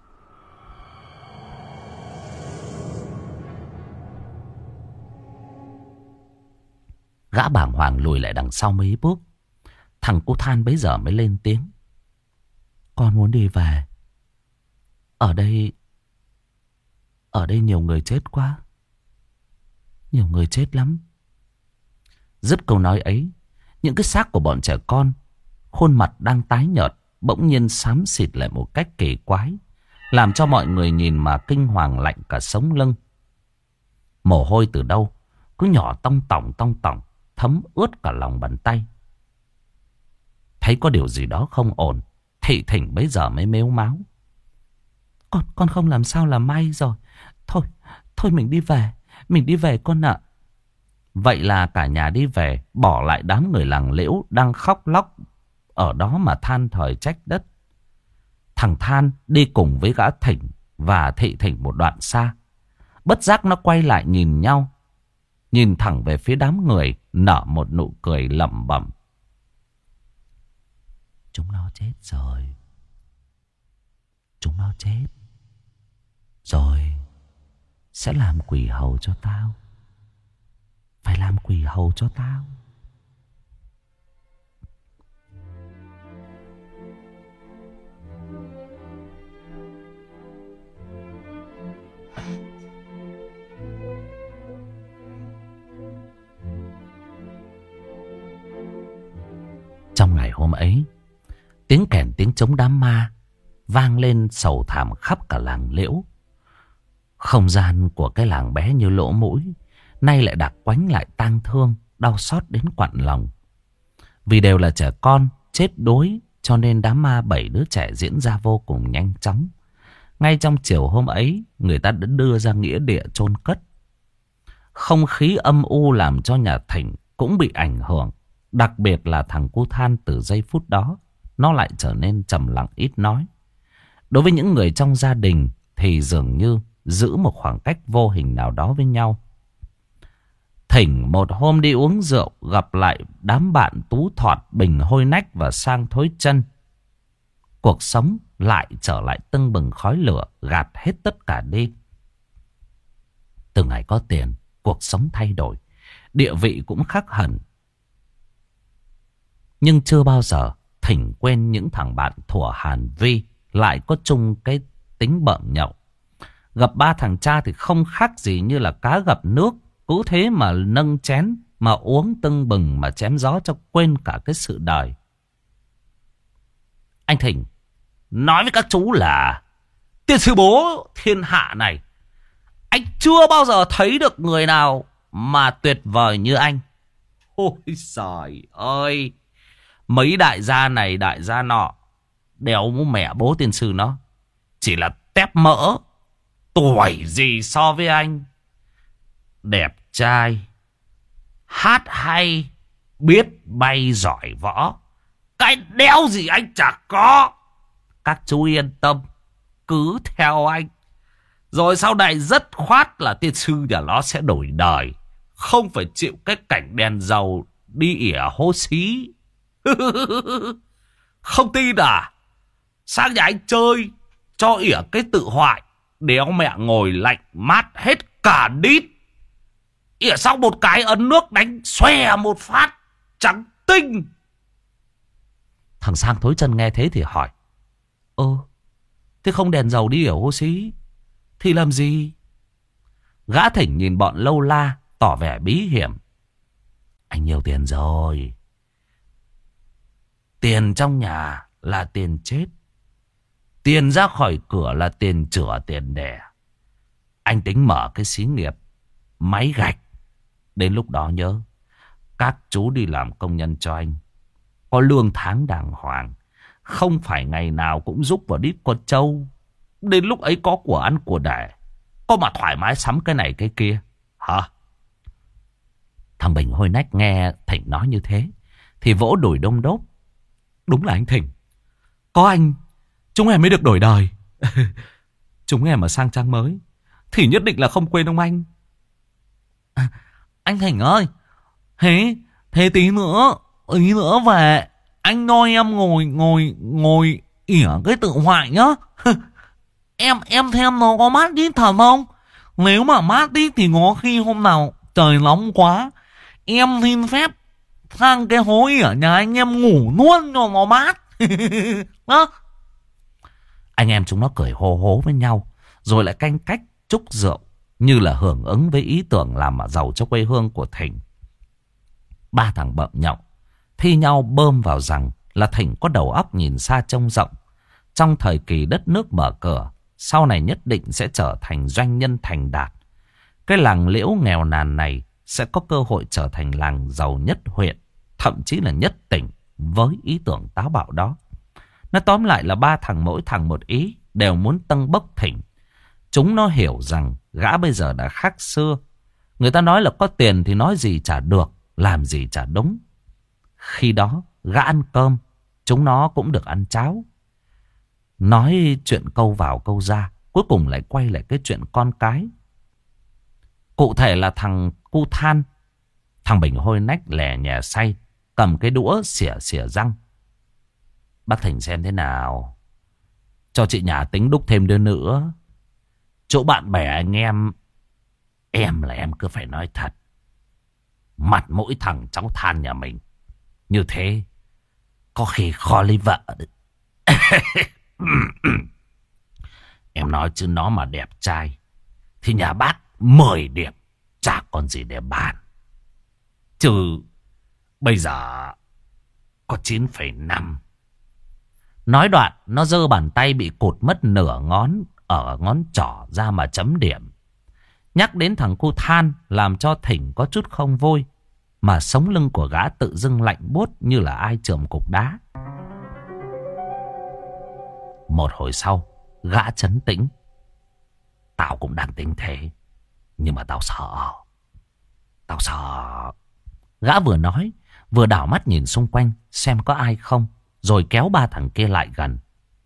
Gã bàng hoàng lùi lại đằng sau mấy bước. Thằng Cu Than bấy giờ mới lên tiếng. Con muốn đi về. Ở đây Ở đây nhiều người chết quá. Nhiều người chết lắm. Dứt câu nói ấy, những cái xác của bọn trẻ con, khuôn mặt đang tái nhợt, bỗng nhiên xám xịt lại một cách kỳ quái, làm cho mọi người nhìn mà kinh hoàng lạnh cả sống lưng. Mồ hôi từ đâu cứ nhỏ tong tỏng tong tỏng, thấm ướt cả lòng bàn tay. Thấy có điều gì đó không ổn, Thị Thỉnh bấy giờ mới mếu máo. Con, con không làm sao là may rồi. Thôi, thôi mình đi về, mình đi về con ạ. Vậy là cả nhà đi về, bỏ lại đám người làng Liễu đang khóc lóc ở đó mà than thời trách đất. Thằng Than đi cùng với gã Thỉnh và Thị Thỉnh một đoạn xa. Bất giác nó quay lại nhìn nhau, nhìn thẳng về phía đám người, nở một nụ cười lẩm bẩm. Chúng nó chết rồi. Chúng nó chết rồi sẽ làm quỷ hầu cho tao. Phải làm quỷ hầu cho tao. Trong ngày hôm ấy, tiếng kèn tiếng trống đám ma vang lên sầu thảm khắp cả làng Liễu. Không gian của cái làng bé như lỗ mũi, nay lại đặc quánh lại tang thương, đau xót đến quặn lòng. Vì đều là trẻ con chết đuối, cho nên đám ma bảy đứa trẻ diễn ra vô cùng nhanh chóng. Ngay trong chiều hôm ấy, người ta đã đưa ra nghĩa địa chôn cất. Không khí âm u làm cho nhà Thỉnh cũng bị ảnh hưởng. Đặc biệt là thằng cu Than, từ giây phút đó nó lại trở nên trầm lặng ít nói. Đối với những người trong gia đình thì dường như giữ một khoảng cách vô hình nào đó với nhau. Thỉnh một hôm đi uống rượu, gặp lại đám bạn Tú Thọt, Bình Hôi Nách và Sang Thối Chân. Cuộc sống lại trở lại tưng bừng khói lửa, gạt hết tất cả đi. Từ ngày có tiền, cuộc sống thay đổi, địa vị cũng khác hẳn. Nhưng chưa bao giờ Thỉnh quên những thằng bạn thuở Hàn Vi lại có chung cái tính bợm nhậu. Gặp ba thằng cha thì không khác gì như là cá gặp nước. Cứ thế mà nâng chén, mà uống tưng bừng, mà chém gió cho quên cả cái sự đời. Anh Thỉnh nói với các chú là tiên sư bố thiên hạ này, anh chưa bao giờ thấy được người nào mà tuyệt vời như anh. Ôi giời ơi, mấy đại gia này đại gia nọ đéo mẹ bố tiên sư nó chỉ là tép mỡ, tuổi gì so với anh. Đẹp trai, hát hay, biết bay giỏi võ, cái đéo gì anh chả có. Các chú yên tâm, cứ theo anh. Rồi sau này rất khoát là tiên sư nhà nó sẽ đổi đời, không phải chịu cái cảnh đèn dầu đi ỉa hố xí. Không tin à? Sang nhà anh chơi cho ỉa cái tự hoại, đéo mẹ ngồi lạnh mát hết cả đít. ỉa xong một cái ấn nước đánh xòe một phát trắng tinh. Thằng Sang Thối Chân nghe thế thì hỏi: Ơ, thế không đèn dầu đi ở hố xí thì làm gì? Gã Thỉnh nhìn bọn lâu la, tỏ vẻ bí hiểm: Anh nhiều tiền rồi. Tiền trong nhà là tiền chết, tiền ra khỏi cửa là tiền chữa tiền đẻ. Anh tính mở cái xí nghiệp máy gạch. Đến lúc đó nhớ, các chú đi làm công nhân cho anh, có lương tháng đàng hoàng, không phải ngày nào cũng giúp vào đít con trâu. Đến lúc ấy có của ăn của đẻ, có mà thoải mái sắm cái này cái kia hả? Thằng Bình Hôi Nách nghe Thỉnh nói như thế thì vỗ đùi đôm đốp: Đúng là anh Thỉnh, có anh chúng em mới được đổi đời. Chúng em ở sang trang mới thì nhất định là không quên ông anh. À, anh Thỉnh ơi, thế thế tí nữa tí nữa về anh nói em ngồi ngồi ngồi ỉa cái tự hoại nhá. em em xem nó có mát đít thật không? Nếu mà mát đít thì có khi hôm nào trời nóng quá, em xin phép sang cái hố ỉa nhà anh em ngủ luôn cho nó mát. Đó. Anh em chúng nó cười hô hố với nhau, rồi lại canh cách chúc rượu, như là hưởng ứng với ý tưởng làm mà giàu cho quê hương của Thỉnh. Ba thằng bợm nhậu thi nhau bơm vào rằng là Thỉnh có đầu óc nhìn xa trông rộng. Trong thời kỳ đất nước mở cửa, sau này nhất định sẽ trở thành doanh nhân thành đạt. Cái làng Liễu nghèo nàn này sẽ có cơ hội trở thành làng giàu nhất huyện, thậm chí là nhất tỉnh với ý tưởng táo bạo đó. Nó tóm lại là ba thằng mỗi thằng một ý, đều muốn tâng bốc Thỉnh. Chúng nó hiểu rằng gã bây giờ đã khác xưa. Người ta nói là có tiền thì nói gì chả được, làm gì chả đúng. Khi đó gã ăn cơm, chúng nó cũng được ăn cháo. Nói chuyện câu vào câu ra, cuối cùng lại quay lại cái chuyện con cái. Cụ thể là thằng Cu Than. Thằng Bình hôi nách lè nhè say, cầm cái đũa xỉa xỉa răng. Bác Thỉnh xem thế nào, cho chị nhà tính đúc thêm đứa nữa. Chỗ bạn bè anh em, em là em cứ phải nói thật. Mặt mỗi thằng cháu Than nhà mình như thế, có khi khó lấy vợ đấy. Em nói chứ nó mà đẹp trai thì nhà bác mười điểm, chả còn gì để bàn. Chứ bây giờ có chín phẩy năm. Nói đoạn, nó giơ bàn tay bị cụt mất nửa ngón ở ngón trỏ ra mà chấm điểm. Nhắc đến thằng Cu Than làm cho Thỉnh có chút không vui, mà sống lưng của gã tự dưng lạnh buốt như là ai chườm cục đá. Một hồi sau, gã trấn tĩnh. Tao cũng đang tính thế, nhưng mà tao sợ. Tao sợ. Gã vừa nói, vừa đảo mắt nhìn xung quanh xem có ai không, rồi kéo ba thằng kia lại gần.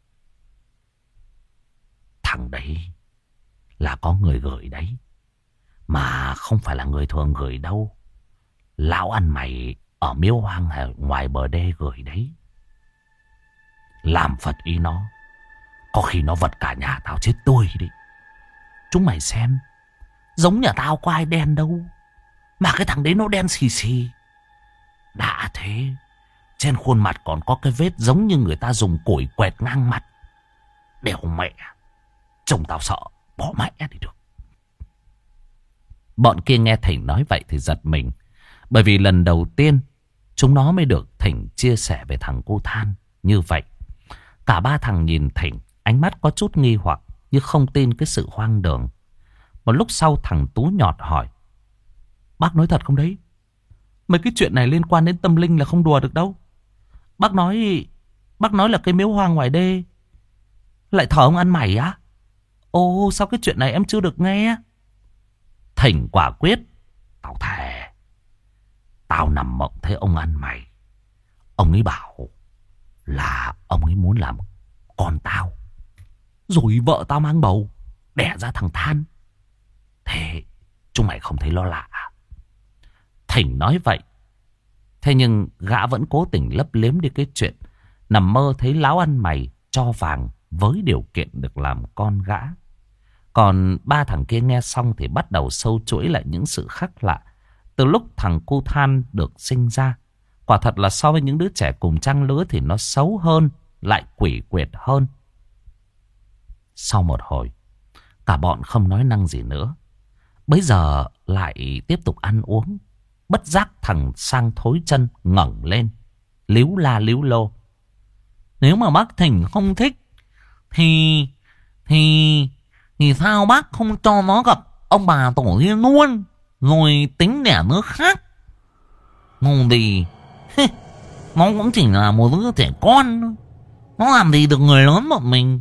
Thằng đấy là có người gửi đấy, mà không phải là người thường gửi đâu. Lão ăn mày ở miếu hoang ở ngoài bờ đê gửi đấy. Làm phật ý nó, có khi nó vật cả nhà tao chết tươi đi. Chúng mày xem, giống nhà tao có ai đen đâu, mà cái thằng đấy nó đen xì xì. Đã thế, trên khuôn mặt còn có cái vết giống như người ta dùng củi quẹt ngang mặt. Đéo mẹ, chồng tao sợ bỏ mẹ đi được. Bọn kia nghe Thỉnh nói vậy thì giật mình, bởi vì lần đầu tiên chúng nó mới được Thỉnh chia sẻ về thằng Cu Than như vậy. Cả ba thằng nhìn Thỉnh, ánh mắt có chút nghi hoặc, như không tin cái sự hoang đường. Một lúc sau thằng Tú nhọt hỏi: Bác nói thật không đấy? Mấy cái chuyện này liên quan đến tâm linh là không đùa được đâu. Bác nói Bác nói là cái miếu hoang ngoài đê lại thờ ông ăn mày á? Ồ, sao cái chuyện này em chưa được nghe? Thỉnh quả quyết: Tao thề, tao nằm mộng thấy ông ăn mày. Ông ấy bảo là ông ấy muốn làm con tao, rồi vợ tao mang bầu, đẻ ra thằng Than. Thế chúng mày không thấy lo lạ? Thỉnh nói vậy, thế nhưng gã vẫn cố tình lấp liếm đi cái chuyện nằm mơ thấy láo ăn mày cho vàng với điều kiện được làm con gã. Còn ba thằng kia nghe xong thì bắt đầu sâu chuỗi lại những sự khác lạ. Từ lúc thằng Cu Than được sinh ra, quả thật là so với những đứa trẻ cùng trang lứa thì nó xấu hơn, lại quỷ quyệt hơn. Sau một hồi, cả bọn không nói năng gì nữa. Bây giờ lại tiếp tục ăn uống. Bất giác thằng Sang thối chân ngẩng lên, líu la líu lô: Nếu mà bác Thỉnh không thích Thì Thì Thì sao bác không cho nó gặp ông bà tổ tiên luôn, rồi tính đẻ đứa khác? Ngồi thì nó cũng chỉ là một đứa trẻ con thôi, nó làm gì được người lớn bọn mình.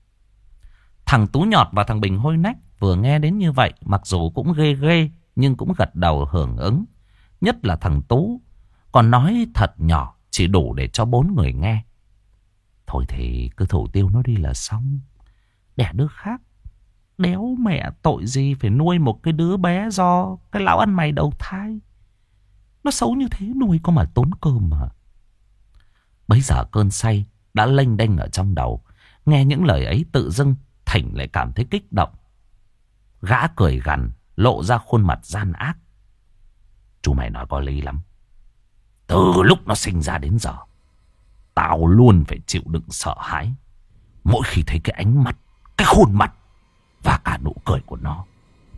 Thằng Tú Nhọt và thằng Bình hôi nách vừa nghe đến như vậy, mặc dù cũng ghê ghê nhưng cũng gật đầu hưởng ứng. Nhất là thằng Tú còn nói thật nhỏ, chỉ đủ để cho bốn người nghe. Thôi thì cứ thủ tiêu nó đi là xong. Đẻ đứa khác, đéo mẹ tội gì phải nuôi một cái đứa bé do cái lão ăn mày đầu thai. Nó xấu như thế nuôi có mà tốn cơm mà. Bấy giờ cơn say đã lênh đênh ở trong đầu. Nghe những lời ấy tự dưng Thỉnh lại cảm thấy kích động. Gã cười gằn, lộ ra khuôn mặt gian ác: Chú mày nói có lý lắm. Từ lúc nó sinh ra đến giờ, tao luôn phải chịu đựng sợ hãi mỗi khi thấy cái ánh mắt, cái khuôn mặt và cả nụ cười của nó.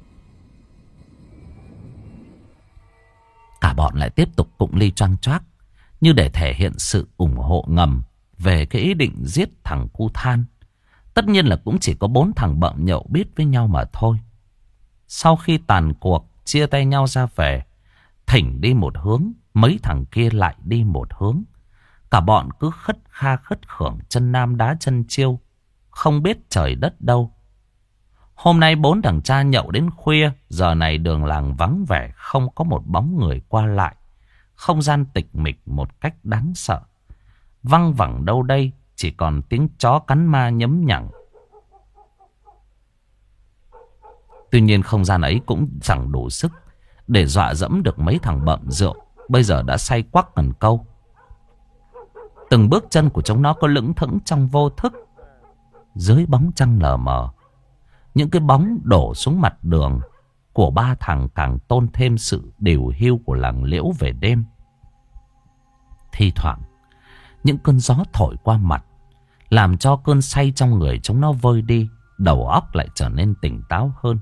Cả bọn lại tiếp tục cụng ly choang choác, như để thể hiện sự ủng hộ ngầm về cái ý định giết thằng Cu Than. Tất nhiên là cũng chỉ có bốn thằng bợm nhậu biết với nhau mà thôi. Sau khi tàn cuộc chia tay nhau ra về, Thỉnh đi một hướng, mấy thằng kia lại đi một hướng. Cả bọn cứ khất kha khất khưởng, chân nam đá chân chiêu, không biết trời đất đâu. Hôm nay bốn thằng cha nhậu đến khuya, giờ này đường làng vắng vẻ, không có một bóng người qua lại. Không gian tịch mịch một cách đáng sợ. Văng vẳng đâu đây chỉ còn tiếng chó cắn ma nhấm nhặng. Tuy nhiên không gian ấy cũng chẳng đủ sức để dọa dẫm được mấy thằng bợm rượu, bây giờ đã say quắc cần câu. Từng bước chân của chúng nó có lững thững trong vô thức. Dưới bóng trăng lờ mờ, những cái bóng đổ xuống mặt đường của ba thằng càng tôn thêm sự điều hiu của làng Liễu về đêm. Thi thoảng những cơn gió thổi qua mặt, làm cho cơn say trong người chúng nó vơi đi, đầu óc lại trở nên tỉnh táo hơn.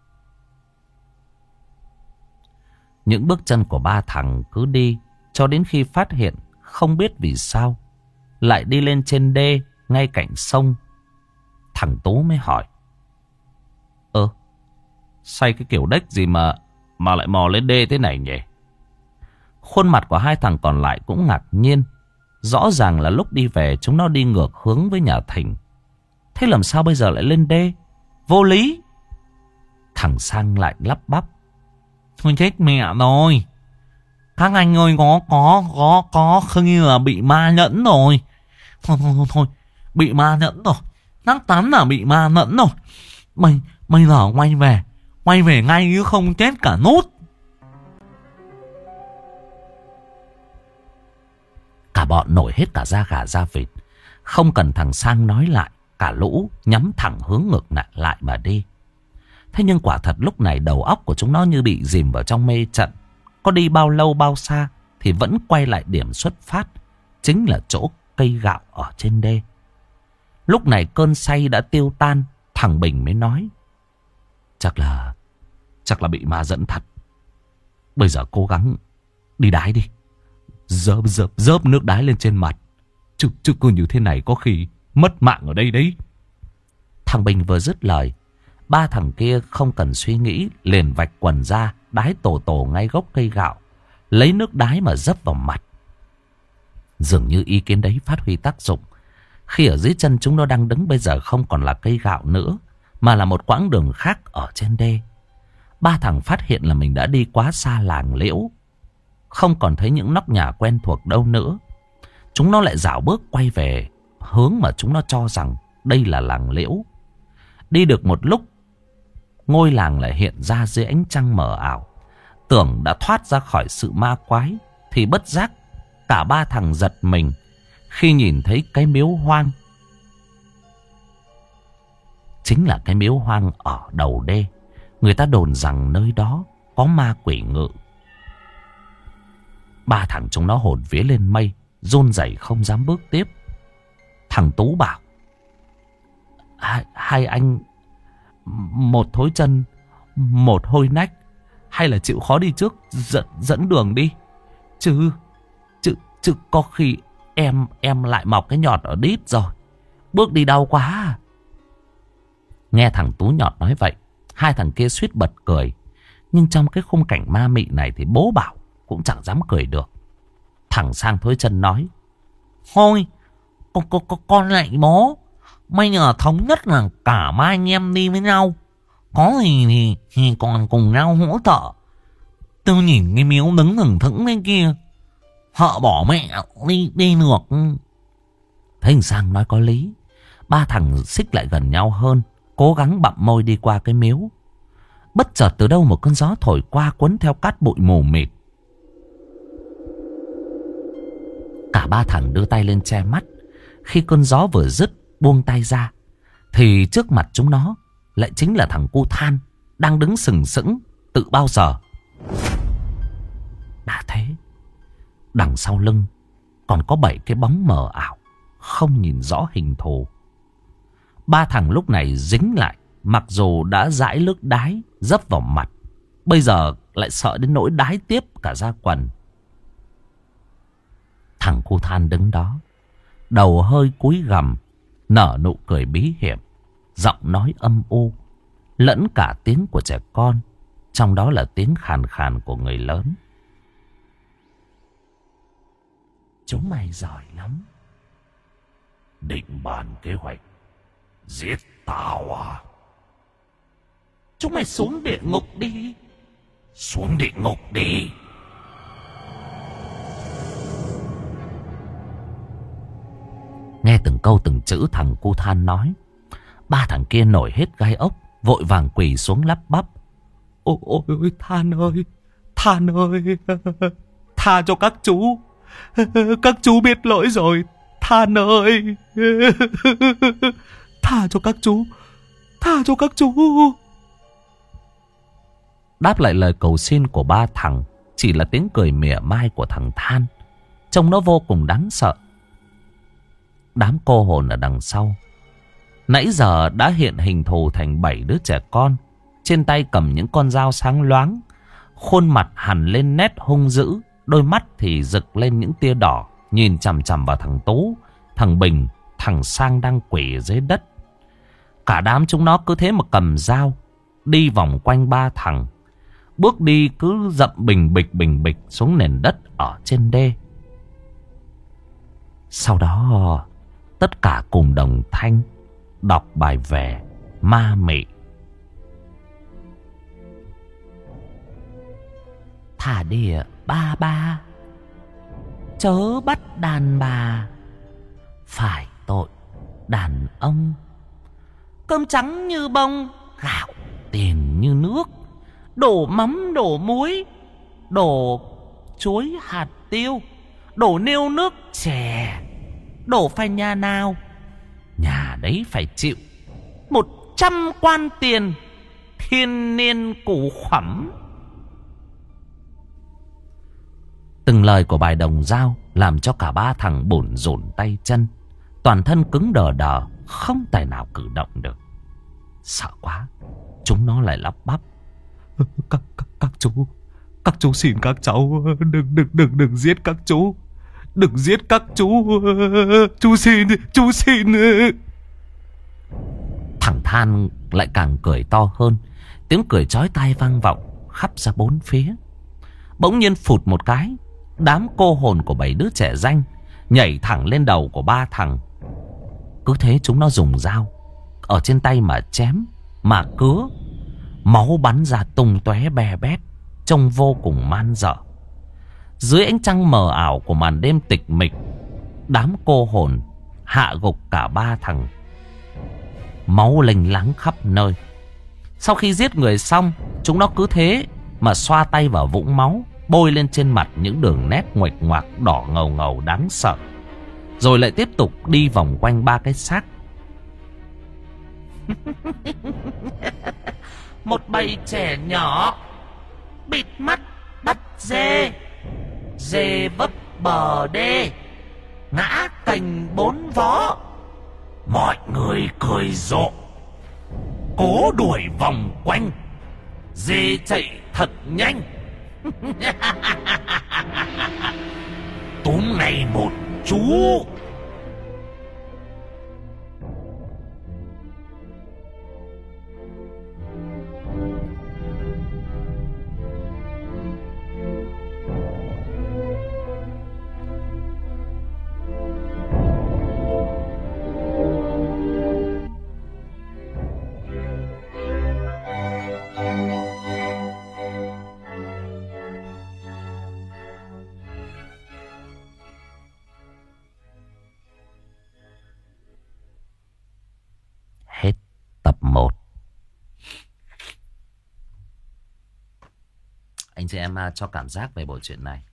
Những bước chân của ba thằng cứ đi cho đến khi phát hiện không biết vì sao lại đi lên trên đê ngay cạnh sông. Thằng Tú mới hỏi: Ơ, say cái kiểu đếch gì mà mà lại mò lên đê thế này nhỉ? Khuôn mặt của hai thằng còn lại cũng ngạc nhiên. Rõ ràng là lúc đi về chúng nó đi ngược hướng với nhà Thỉnh. Thế làm sao bây giờ lại lên đê? Vô lý. Thằng Sang lại lắp bắp: Thôi chết mẹ rồi. Các anh ơi, có có có có khi là bị ma nhẫn rồi. Thôi thôi thôi, thôi. Bị ma nhẫn rồi. Chắc chắn là bị ma nhẫn rồi. Bây, bây giờ quay về. Quay về ngay chứ không chết cả nút. Cả bọn nổi hết cả da gà da vịt. Không cần thằng Sang nói lại, cả lũ nhắm thẳng hướng ngược lại, lại mà đi. Thế nhưng quả thật lúc này đầu óc của chúng nó như bị dìm vào trong mê trận. Có đi bao lâu bao xa thì vẫn quay lại điểm xuất phát, chính là chỗ cây gạo ở trên đê. Lúc này cơn say đã tiêu tan, thằng Bình mới nói: Chắc là Chắc là bị ma dẫn thật. Bây giờ cố gắng đi đái đi. Dớp dớp dớp nước đái lên trên mặt. Chứ, chứ cứ như thế này có khi mất mạng ở đây đấy. Thằng Bình vừa dứt lời, ba thằng kia không cần suy nghĩ, liền vạch quần ra, đái tổ tổ ngay gốc cây gạo, lấy nước đái mà dấp vào mặt. Dường như ý kiến đấy phát huy tác dụng. Khi ở dưới chân chúng nó đang đứng bây giờ không còn là cây gạo nữa, mà là một quãng đường khác ở trên đê. Ba thằng phát hiện là mình đã đi quá xa làng Liễu, không còn thấy những nóc nhà quen thuộc đâu nữa. Chúng nó lại dạo bước quay về hướng mà chúng nó cho rằng đây là làng Liễu. Đi được một lúc, ngôi làng lại hiện ra dưới ánh trăng mờ ảo. Tưởng đã thoát ra khỏi sự ma quái, thì bất giác cả ba thằng giật mình khi nhìn thấy cái miếu hoang. Chính là cái miếu hoang ở đầu đê. Người ta đồn rằng nơi đó có ma quỷ ngự. Ba thằng chúng nó hồn vía lên mây, run rẩy không dám bước tiếp. Thằng Tú bảo: Hai, hai anh, một thối chân, một hôi nách, hay là chịu khó đi trước dẫn, dẫn đường đi. Chứ, chứ, chứ có khi em, em lại mọc cái nhọt ở đít rồi. Bước đi đau quá. Nghe thằng Tú nhọt nói vậy, hai thằng kia suýt bật cười. Nhưng trong cái khung cảnh ma mị này thì bố bảo cũng chẳng dám cười được. Thằng Sang thối chân nói: Thôi, con, con, con, con lại bố. Bây giờ thống nhất là cả ba anh em đi với nhau. Có gì thì, thì còn cùng nhau hỗ trợ. Tôi nhìn cái miếu đứng thẳng thững bên kia, họ bỏ mẹ đi, đi được. Thấy thằng Sang nói có lý. Ba thằng xích lại gần nhau hơn, cố gắng bặm môi đi qua cái miếu. Bất chợt từ đâu một cơn gió thổi qua, cuốn theo cát bụi mù mịt. Cả ba thằng đưa tay lên che mắt. Khi cơn gió vừa dứt, buông tay ra, thì trước mặt chúng nó lại chính là thằng cu Than, đang đứng sừng sững tự bao giờ. Đã thế, đằng sau lưng còn có bảy cái bóng mờ ảo, không nhìn rõ hình thù. Ba thằng lúc này dính lại, mặc dù đã dãi nước đái dấp vào mặt, bây giờ lại sợ đến nỗi đái tiếp cả da quần. Thằng cu Than đứng đó, đầu hơi cúi gằm, nở nụ cười bí hiểm, giọng nói âm u, lẫn cả tiếng của trẻ con, trong đó là tiếng khàn khàn của người lớn. Chúng mày giỏi lắm. Định bàn kế hoạch giết tao à? Chúng mày xuống địa ngục đi. Xuống địa ngục đi. Nghe từng câu từng chữ thằng cu Than nói, ba thằng kia nổi hết gai ốc, vội vàng quỳ xuống lắp bắp. Ôi ôi ôi Than ơi, Than ơi, tha cho các chú. Các chú biết lỗi rồi, Than ơi. Tha cho các chú, tha cho các chú. Đáp lại lời cầu xin của ba thằng chỉ là tiếng cười mỉa mai của thằng Than, trông nó vô cùng đáng sợ. Đám cô hồn ở đằng sau nãy giờ đã hiện hình thù thành bảy đứa trẻ con, trên tay cầm những con dao sáng loáng, khuôn mặt hằn lên nét hung dữ, đôi mắt thì rực lên những tia đỏ, nhìn chằm chằm vào thằng Tú, thằng Bình, thằng Sang đang quỳ ở dưới đất. Cả đám chúng nó cứ thế mà cầm dao đi vòng quanh ba thằng, bước đi cứ dậm bình bịch bình bịch xuống nền đất ở trên đê. Sau đó tất cả cùng đồng thanh đọc bài về ma mị. Thả địa ba ba, chớ bắt đàn bà, phải tội đàn ông. Cơm trắng như bông, gạo tiền như nước, đổ mắm đổ muối, đổ chuối hạt tiêu, đổ nêu nước chè, đổ phải nhà nào nhà đấy phải chịu một trăm quan tiền, thiên niên củ khẩm. Từng lời của bài đồng dao làm cho cả ba thằng bủn rủn tay chân, toàn thân cứng đờ đờ, không tài nào cử động được. Sợ quá, chúng nó lại lắp bắp. Các, các, các chú, các chú xin các cháu đừng đừng đừng đừng giết các chú, đừng giết các chú, chú xin, chú xin. Thằng Than lại càng cười to hơn, tiếng cười chói tai vang vọng khắp ra bốn phía. Bỗng nhiên phụt một cái, đám cô hồn của bảy đứa trẻ ranh nhảy thẳng lên đầu của ba thằng. Cứ thế chúng nó dùng dao ở trên tay mà chém, mà cứa. Máu bắn ra tung tóe be bét, trông vô cùng man dợ. Dưới ánh trăng mờ ảo của màn đêm tịch mịch, đám cô hồn hạ gục cả ba thằng. Máu lênh láng khắp nơi. Sau khi giết người xong, chúng nó cứ thế mà xoa tay vào vũng máu, bôi lên trên mặt những đường nét nguệch ngoạc đỏ ngầu ngầu đáng sợ. Rồi lại tiếp tục đi vòng quanh ba cái xác. Một bầy trẻ nhỏ bịt mắt bắt dê, dê vấp bờ đê, ngã cành bốn vó. Mọi người cười rộ, cố đuổi vòng quanh, dê chạy thật nhanh. Túm ngay một chú. Hết tập một. Anh chị em uh, cho cảm giác về bộ truyện này.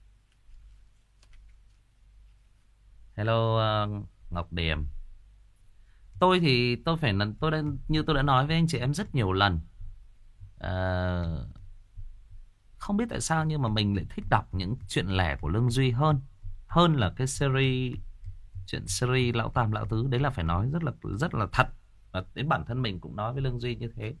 Hello uh, Ngọc Điềm. Tôi thì tôi phải tôi đã, như tôi đã nói với anh chị em rất nhiều lần, uh, không biết tại sao nhưng mà mình lại thích đọc những chuyện lẻ của Lương Duy hơn hơn là cái series chuyện series Lão Tam Lão Tứ. Đấy là phải nói rất là rất là thật. Và đến bản thân mình cũng nói với Lương Duy như thế.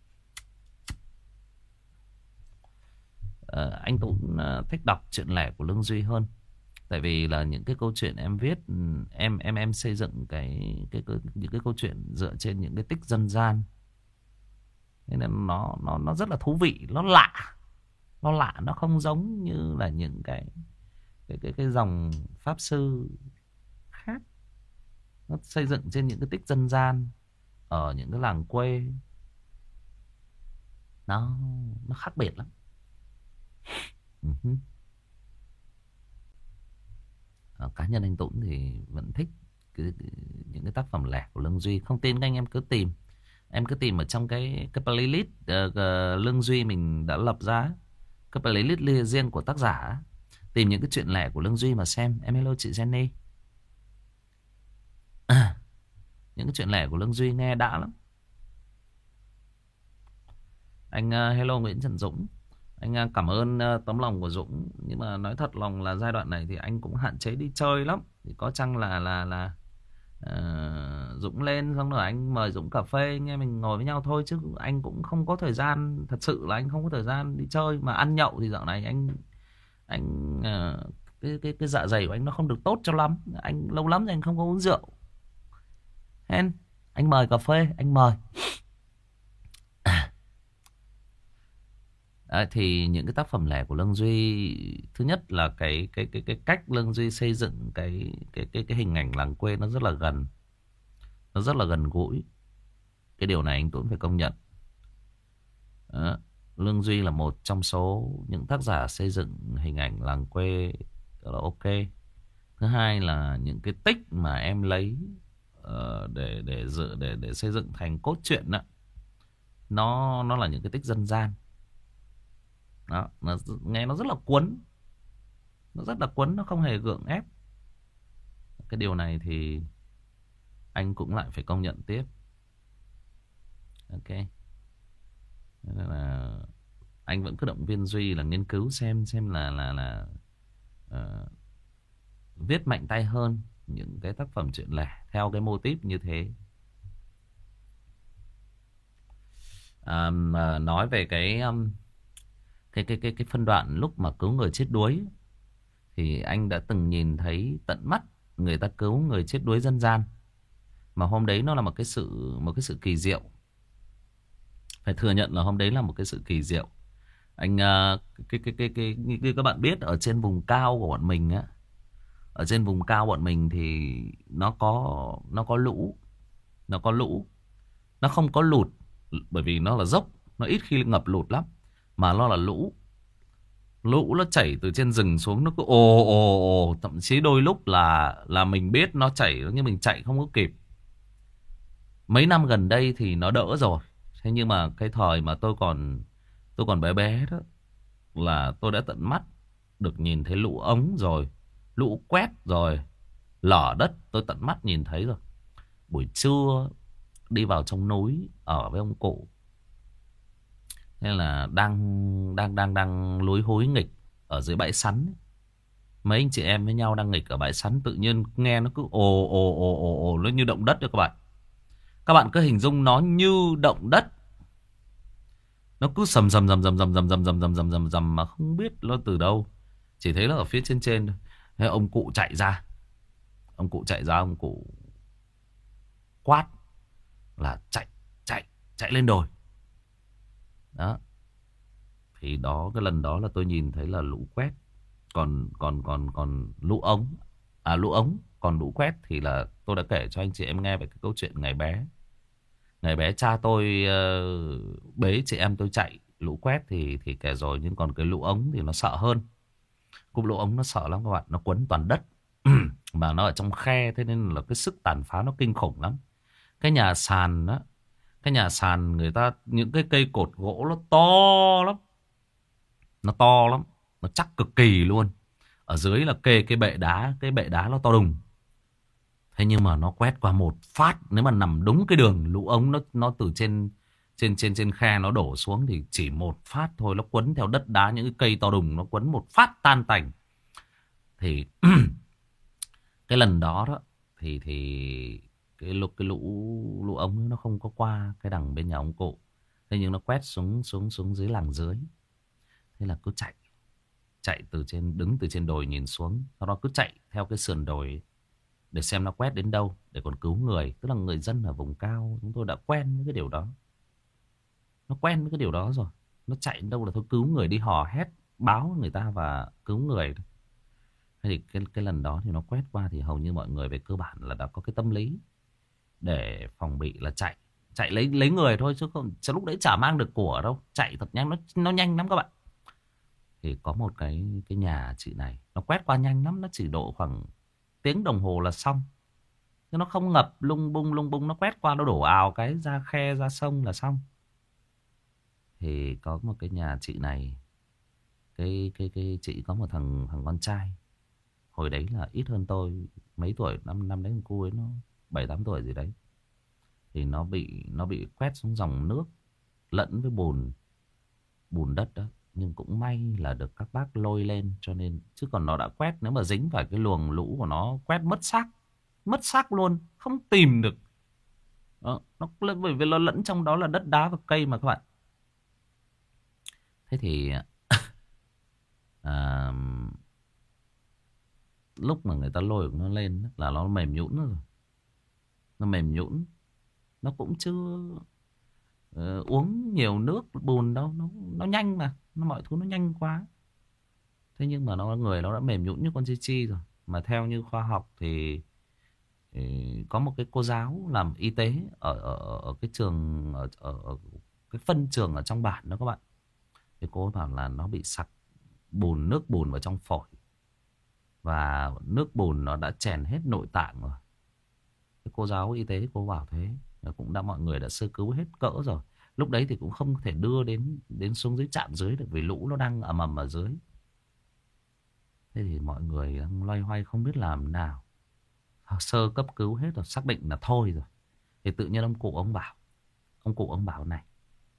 Ờ, anh cũng uh, thích đọc truyện lẻ của Lương Duy hơn. Tại vì là những cái câu chuyện em viết, em em em xây dựng cái cái, cái những cái câu chuyện dựa trên những cái tích dân gian. Nên là nó nó nó rất là thú vị, nó lạ. Nó lạ, nó không giống như là những cái cái cái cái dòng pháp sư khác, nó xây dựng trên những cái tích dân gian ở những cái làng quê, nó nó khác biệt lắm. Uh-huh. Ờ, cá nhân anh Tũng thì vẫn thích cái, cái, những cái tác phẩm lẻ của Lương Duy. Không tin các anh em cứ tìm, em cứ tìm ở trong cái cái playlist uh, uh, Lương Duy mình đã lập ra, cái playlist riêng của tác giả, tìm những cái chuyện lẻ của Lương Duy mà xem. Em hello chị Jenny. À, những cái chuyện lẻ của Lương Duy nghe đã lắm. Anh uh, hello Nguyễn Trần Dũng. Anh uh, cảm ơn uh, tấm lòng của Dũng, nhưng mà nói thật lòng là giai đoạn này thì anh cũng hạn chế đi chơi lắm. Thì có chăng là là là uh, Dũng lên xong rồi anh mời Dũng cà phê, nghe mình ngồi với nhau thôi, chứ anh cũng không có thời gian. Thật sự là anh không có thời gian đi chơi. Mà ăn nhậu thì dạo này anh anh uh, cái cái cái dạ dày của anh nó không được tốt cho lắm. Anh lâu lắm rồi anh không có uống rượu. Hen, anh mời cà phê, anh mời. À, thì những cái tác phẩm lẻ của Lương Duy, thứ nhất là cái cái cái cái cách Lương Duy xây dựng cái cái cái cái hình ảnh làng quê nó rất là gần, nó rất là gần gũi. Cái điều này anh Tuấn phải công nhận. Đó. Lương Duy là một trong số những tác giả xây dựng hình ảnh làng quê rất là ok. Thứ hai là những cái tích mà em lấy uh, để để dự để để xây dựng thành cốt truyện đó, nó nó là những cái tích dân gian. Đó, nó, nghe nó rất là cuốn, nó rất là cuốn, nó không hề gượng ép. Cái điều này thì anh cũng lại phải công nhận tiếp. Ok, nên là anh vẫn cứ động viên Duy là nghiên cứu xem xem là là là uh, viết mạnh tay hơn những cái tác phẩm truyện lẻ theo cái mô típ như thế. À, mà nói về cái um, cái cái cái cái phân đoạn lúc mà cứu người chết đuối, thì anh đã từng nhìn thấy tận mắt người ta cứu người chết đuối dân gian. Mà hôm đấy nó là một cái sự một cái sự kỳ diệu. Phải thừa nhận là hôm đấy là một cái sự kỳ diệu. Anh uh, cái, cái cái cái như các bạn biết, ở trên vùng cao của bọn mình á, ở trên vùng cao bọn mình thì nó có nó có lũ, nó có lũ, nó không có lụt bởi vì nó là dốc, nó ít khi ngập lụt lắm, mà nó là lũ. Lũ nó chảy từ trên rừng xuống, nó cứ ồ ồ ồ, thậm chí đôi lúc là là mình biết nó chảy nhưng mình chạy không có kịp. Mấy năm gần đây thì nó đỡ rồi. Thế nhưng mà cái thời mà tôi còn tôi còn bé bé đó, là tôi đã tận mắt được nhìn thấy lũ ống rồi, lũ quét rồi, lở đất, tôi tận mắt nhìn thấy rồi. Buổi trưa đi vào trong núi ở với ông cụ, nên là đang đang đang đang lúi húi nghịch ở dưới bãi sắn. Mấy anh chị em với nhau đang nghịch ở bãi sắn, tự nhiên nghe nó cứ ồ ồ ồ ồ ồ, nó như động đất rồi các bạn. Các bạn cứ hình dung nó như động đất. Nó cứ sầm sầm sầm sầm sầm sầm sầm sầm sầm sầm sầm sầm mà không biết nó từ đâu. Chỉ thấy nó ở phía trên trên thôi. Thế ông cụ chạy ra. Ông cụ chạy ra, ông cụ quát là chạy, chạy, chạy lên đồi. Đó. Thì đó, cái lần đó là tôi nhìn thấy là lũ quét. Còn còn còn còn lũ ống, à lũ ống, còn lũ quét thì là tôi đã kể cho anh chị em nghe về cái câu chuyện ngày bé. Ngày bé cha tôi uh, bế chị em tôi chạy lũ quét thì thì kể rồi, nhưng còn cái lũ ống thì nó sợ hơn. Cục lũ ống nó sợ lắm các bạn, nó quấn toàn đất. Mà nó ở trong khe, thế nên là cái sức tàn phá nó kinh khủng lắm. Cái nhà sàn đó, cái nhà sàn người ta, những cái cây cột gỗ nó to lắm. Nó to lắm, nó chắc cực kỳ luôn. Ở dưới là kê cái bệ đá, cái bệ đá nó to đùng. Thế nhưng mà nó quét qua một phát, nếu mà nằm đúng cái đường lũ ống, nó nó từ trên trên trên trên khe nó đổ xuống thì chỉ một phát thôi, nó quấn theo đất đá, những cái cây to đùng nó quấn một phát tan tành. Thì cái lần đó đó thì thì cái lũ cái lũ lũ ống nó không có qua cái đằng bên nhà ông cụ. Thế nhưng nó quét xuống xuống xuống dưới làng dưới. Thế là cứ chạy, chạy từ trên, đứng từ trên đồi nhìn xuống, sau đó cứ chạy theo cái sườn đồi để xem nó quét đến đâu để còn cứu người. Tức là người dân ở vùng cao chúng tôi đã quen với cái điều đó. Nó quen với cái điều đó rồi. Nó chạy đến đâu là thôi cứu người, đi hò hét báo người ta và cứu người. Thế thì cái, cái lần đó thì nó quét qua thì hầu như mọi người về cơ bản là đã có cái tâm lý để phòng bị là chạy. Chạy lấy lấy người thôi chứ không, chứ lúc đấy chả mang được của đâu. Chạy thật nhanh, nó nó nhanh lắm các bạn. Thì có một cái cái nhà chị này, nó quét qua nhanh lắm, nó chỉ độ khoảng tiếng đồng hồ là xong. Chứ nó không ngập lung bung lung bung, nó quét qua nó đổ ào cái ra khe ra sông là xong. Thì có một cái nhà chị này, cái cái cái chị có một thằng thằng con trai. Hồi đấy là ít hơn tôi mấy tuổi, năm năm đấy cô ấy nó bảy tám tuổi gì đấy. Thì nó bị nó bị quét xuống dòng nước lẫn với bùn bùn đất đó. Nhưng cũng may là được các bác lôi lên, cho nên chứ còn nó đã quét, nếu mà dính phải cái luồng lũ của nó quét mất xác, mất xác luôn, không tìm được. Đó, nó bởi vì nó lẫn trong đó là đất đá và cây mà các bạn. Thế thì à, lúc mà người ta lôi nó lên là nó mềm nhũn rồi. Nó mềm nhũn, nó cũng chưa uh, uống nhiều nước bùn đâu, nó nó nhanh mà, nó mọi thứ nó nhanh quá. Thế nhưng mà nó người nó đã mềm nhũn như con chi chi rồi. Mà theo như khoa học thì, thì có một cái cô giáo làm y tế ở ở, ở cái trường ở, ở, ở cái phân trường ở trong bản đó các bạn. Thì cô ấy bảo là nó bị sặc bùn, nước bùn vào trong phổi. Và nước bùn nó đã chèn hết nội tạng rồi. Cái cô giáo y tế cô bảo thế. Cũng đã mọi người đã sơ cứu hết cỡ rồi. Lúc đấy thì cũng không thể đưa đến đến xuống dưới trạm dưới được, vì lũ nó đang ầm ầm ở dưới. Thế thì mọi người đang loay hoay không biết làm nào. Sơ cấp cứu hết rồi, xác định là thôi rồi. Thì tự nhiên ông cụ ông bảo, ông cụ ông bảo này,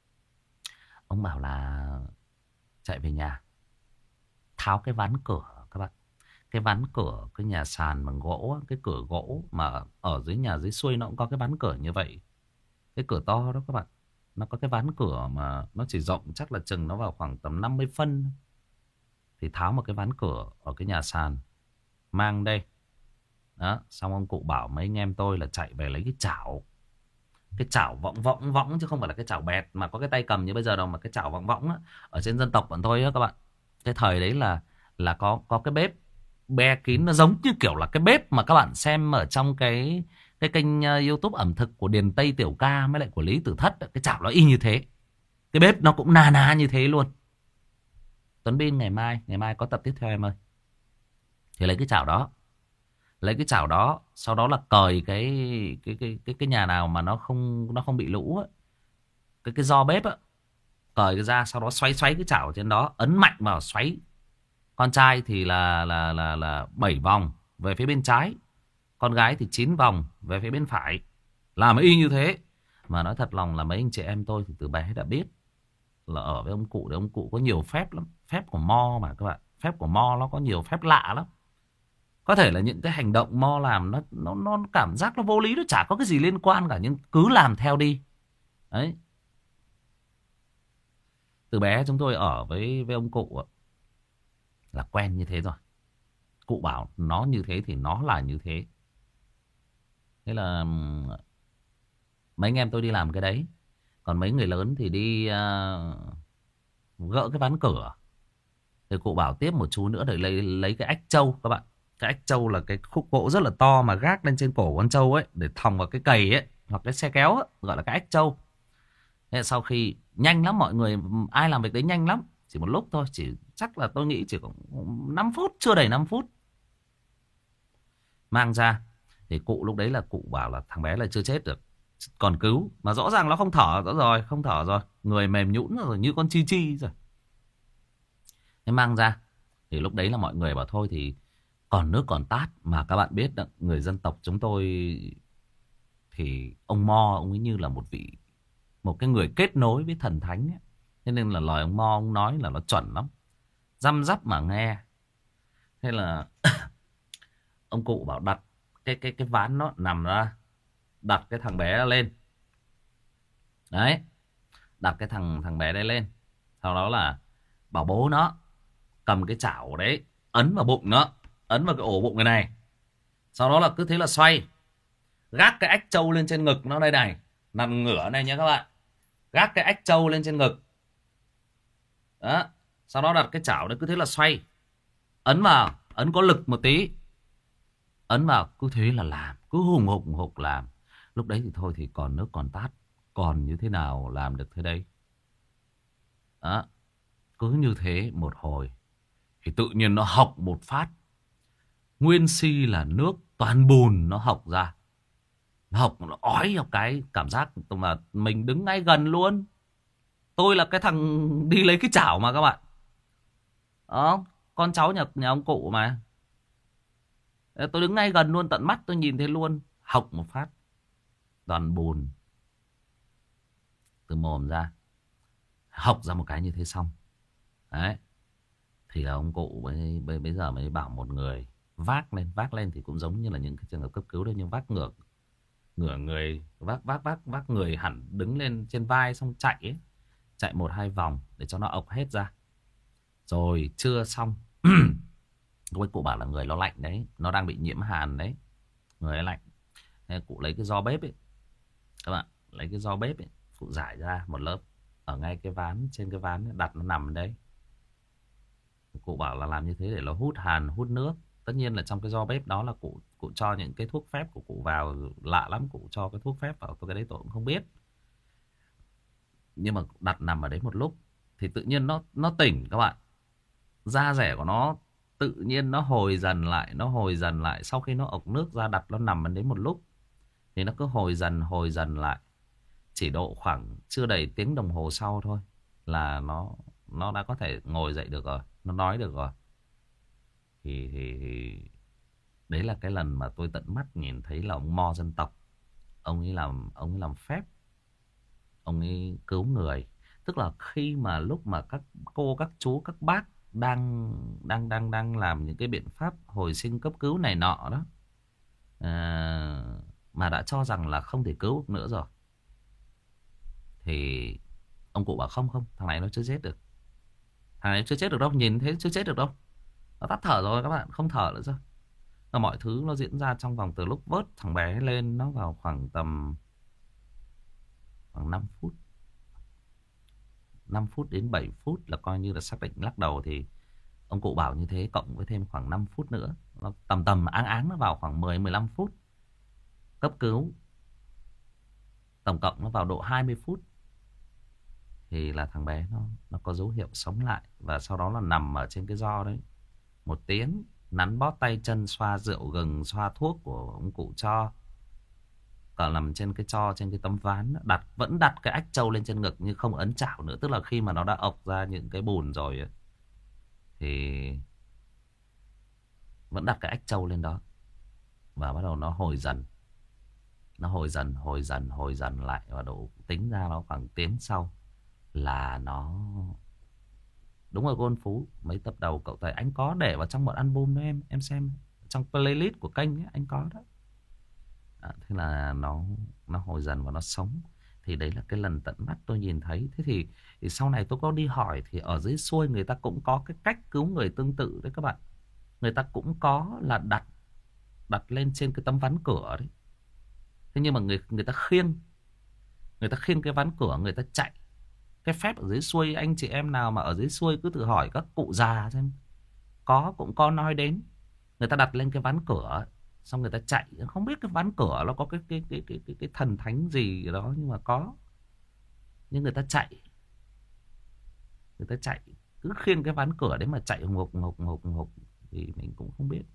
ông bảo là chạy về nhà, tháo cái ván cửa các bạn. Cái ván cửa cái nhà sàn bằng gỗ, cái cửa gỗ mà ở dưới nhà dưới xuôi nó cũng có cái ván cửa như vậy. Cái cửa to đó các bạn, nó có cái ván cửa mà nó chỉ rộng chắc là chừng nó vào khoảng tầm năm mươi phân. Thì tháo một cái ván cửa ở cái nhà sàn mang đây. Đó, xong ông cụ bảo mấy anh em tôi là chạy về lấy cái chảo. Cái chảo võng võng võng chứ không phải là cái chảo bẹt mà có cái tay cầm như bây giờ đâu, mà cái chảo võng võng á, ở trên dân tộc bọn tôi á các bạn. Cái thời đấy là là có có cái bếp be kín, nó giống như kiểu là cái bếp mà các bạn xem ở trong cái cái kênh uh, YouTube ẩm thực của Điền Tây Tiểu Ca với lại của Lý Tử Thất. Cái chảo nó y như thế, cái bếp nó cũng na ná như thế luôn. Tuấn Bin ngày mai ngày mai có tập tiếp theo em ơi. Thì lấy cái chảo đó, lấy cái chảo đó, sau đó là cời cái cái cái cái cái nhà nào mà nó không nó không bị lũ á, cái cái giò bếp á, cởi cái ra, sau đó xoáy xoáy cái chảo trên đó, ấn mạnh vào xoáy. Con trai thì là là là là bảy vòng về phía bên trái, con gái thì chín vòng về phía bên phải. Làm y như thế. Mà nói thật lòng là mấy anh chị em tôi thì từ bé đã biết là ở với ông cụ thì ông cụ có nhiều phép lắm. Phép của Mo mà các bạn. Phép của Mo nó có nhiều phép lạ lắm. Có thể là những cái hành động Mo làm nó nó nó cảm giác nó vô lý, nó chả có cái gì liên quan cả, nhưng cứ làm theo đi. Đấy. Từ bé chúng tôi ở với với ông cụ là quen như thế rồi. Cụ bảo nó như thế thì nó là như thế. Thế là mấy anh em tôi đi làm cái đấy. Còn mấy người lớn thì đi uh, gỡ cái ván cửa. Thì cụ bảo tiếp một chú nữa để lấy lấy cái ách trâu các bạn. Cái ách trâu là cái khúc gỗ rất là to mà gác lên trên cổ con trâu ấy, để thòng vào cái cày ấy hoặc cái xe kéo ấy, gọi là cái ách trâu. Thế sau khi nhanh lắm, mọi người ai làm việc đấy nhanh lắm, chỉ một lúc thôi, chỉ chắc là tôi nghĩ chỉ có năm phút, chưa đầy năm phút. Mang ra thì cụ lúc đấy là cụ bảo là thằng bé là chưa chết được, còn cứu. Mà rõ ràng nó không thở nữa rồi, không thở rồi, người mềm nhũn rồi, như con chi chi rồi. Thế mang ra thì lúc đấy là mọi người bảo thôi thì còn nước còn tát. Mà các bạn biết đó, người dân tộc chúng tôi thì ông Mo ông ấy như là một vị, một cái người kết nối với thần thánh ấy. Thế nên là lời ông Mo ông nói là nó chuẩn lắm, răm rắp mà nghe. Thế là ông cụ bảo đặt cái cái cái ván nó nằm ra, đặt cái thằng bé lên. Đấy, đặt cái thằng thằng bé đấy lên. Sau đó là bảo bố nó cầm cái chảo đấy, ấn vào bụng nó, ấn vào cái ổ bụng cái này. Sau đó là cứ thế là xoay, gác cái ách trâu lên trên ngực nó đây này, nằm ngửa này nhé các bạn. Gác cái ách trâu lên trên ngực. Đó. Sau đó đặt cái chảo đấy cứ thế là xoay, ấn vào. ấn có lực một tí, ấn vào cứ thế là làm, cứ hùng hục hùng hục làm. Lúc đấy thì thôi thì còn nước còn tát, còn như thế nào làm được thế đây. Đó, cứ như thế một hồi thì tự nhiên nó hộc một phát, nguyên si là nước toàn bùn nó hộc ra. Nó hộc, nó ói một cái, cảm giác mà mình đứng ngay gần luôn. Tôi là cái thằng đi lấy cái chảo mà các bạn. Đó, con cháu nhà, nhà ông cụ mà. Tôi đứng ngay gần luôn, tận mắt tôi nhìn thấy luôn. Hộc một phát, toàn bùn từ mồm ra. Hộc ra một cái như thế xong. Đấy. Thì là ông cụ bây, bây, bây giờ mới bảo một người vác lên. Vác lên thì cũng giống như là những cái trường hợp cấp cứu đấy, nhưng vác ngược. Ngửa người, vác vác vác vác người hẳn đứng lên trên vai xong chạy ấy. Chạy một hai vòng để cho nó ộc hết ra. Rồi chưa xong. Cái cụ bảo là người nó lạnh đấy, nó đang bị nhiễm hàn đấy, người ấy lạnh. Thế cụ lấy cái giò bếp ấy, các bạn, lấy cái giò bếp ấy, cụ giải ra một lớp ở ngay cái ván, trên cái ván ấy, đặt nó nằm đấy. Cụ bảo là làm như thế để nó hút hàn, hút nước. Tất nhiên là trong cái giò bếp đó là cụ cụ cho những cái thuốc phép của cụ vào, lạ lắm, cụ cho cái thuốc phép vào, tôi cái đấy tôi cũng không biết. Nhưng mà đặt nằm ở đấy một lúc thì tự nhiên nó nó tỉnh các bạn. Da rẻ của nó tự nhiên nó hồi dần lại, nó hồi dần lại. Sau khi nó ộc nước ra, đặt nó nằm ở đấy một lúc thì nó cứ hồi dần, hồi dần lại. Chỉ độ khoảng chưa đầy tiếng đồng hồ sau thôi là nó nó đã có thể ngồi dậy được rồi, nó nói được rồi. Thì, thì, thì đấy là cái lần mà tôi tận mắt nhìn thấy là ông mo dân tộc. Ông ấy làm, ông ấy làm phép, ông ấy cứu người. Tức là khi mà lúc mà các cô, các chú, các bác đang đang đang đang làm những cái biện pháp hồi sinh cấp cứu này nọ đó, à, mà đã cho rằng là không thể cứu nữa rồi, thì ông cụ bảo không không, thằng này nó chưa chết được. Thằng này chưa chết được đâu, nhìn thấy chưa chết được đâu. Nó tắt thở rồi các bạn, không thở nữa rồi. Và mọi thứ nó diễn ra trong vòng từ lúc vớt thằng bé lên nó vào khoảng tầm khoảng năm phút. năm phút đến bảy phút là coi như là xác định lắc đầu. Thì ông cụ bảo như thế, cộng với thêm khoảng năm phút nữa, nó tầm tầm áng áng nó vào khoảng mười mười lăm phút cấp cứu. Tổng cộng nó vào độ hai mươi phút thì là thằng bé nó nó có dấu hiệu sống lại. Và sau đó là nằm ở trên cái giò đấy một tiếng, nắn bóp tay chân, xoa rượu gừng, xoa thuốc của ông cụ cho. Còn nằm trên cái tro, trên cái tấm ván, đặt vẫn đặt cái ách trâu lên trên ngực nhưng không ấn chảo nữa. Tức là khi mà nó đã ộc ra những cái bùn rồi thì vẫn đặt cái ách trâu lên đó. Và bắt đầu nó hồi dần. Nó hồi dần, hồi dần, hồi dần lại. Và độ tính ra nó khoảng tiếng sau là nó... Đúng rồi cô Ân Phú, mấy tập đầu cậu thấy anh có để vào trong một album đó em, em xem. Trong playlist của kênh ấy, anh có đó. À, thế là nó nó hồi dần và nó sống. Thì đấy là cái lần tận mắt tôi nhìn thấy. Thế thì, thì sau này tôi có đi hỏi thì ở dưới xuôi người ta cũng có cái cách cứu người tương tự đấy các bạn. Người ta cũng có là đặt đặt lên trên cái tấm ván cửa đấy. Thế nhưng mà người người ta khiêng, người ta khiêng cái ván cửa, người ta chạy. Cái phép ở dưới xuôi, anh chị em nào mà ở dưới xuôi cứ thử hỏi các cụ già xem, có cũng có nói đến. Người ta đặt lên cái ván cửa, xong người ta chạy. Không biết cái ván cửa nó có cái cái cái cái cái, cái thần thánh gì đó, nhưng mà có. Nhưng người ta chạy, người ta chạy cứ khiêng cái ván cửa đấy mà chạy hùng hục hùng hục hùng hục thì mình cũng không biết.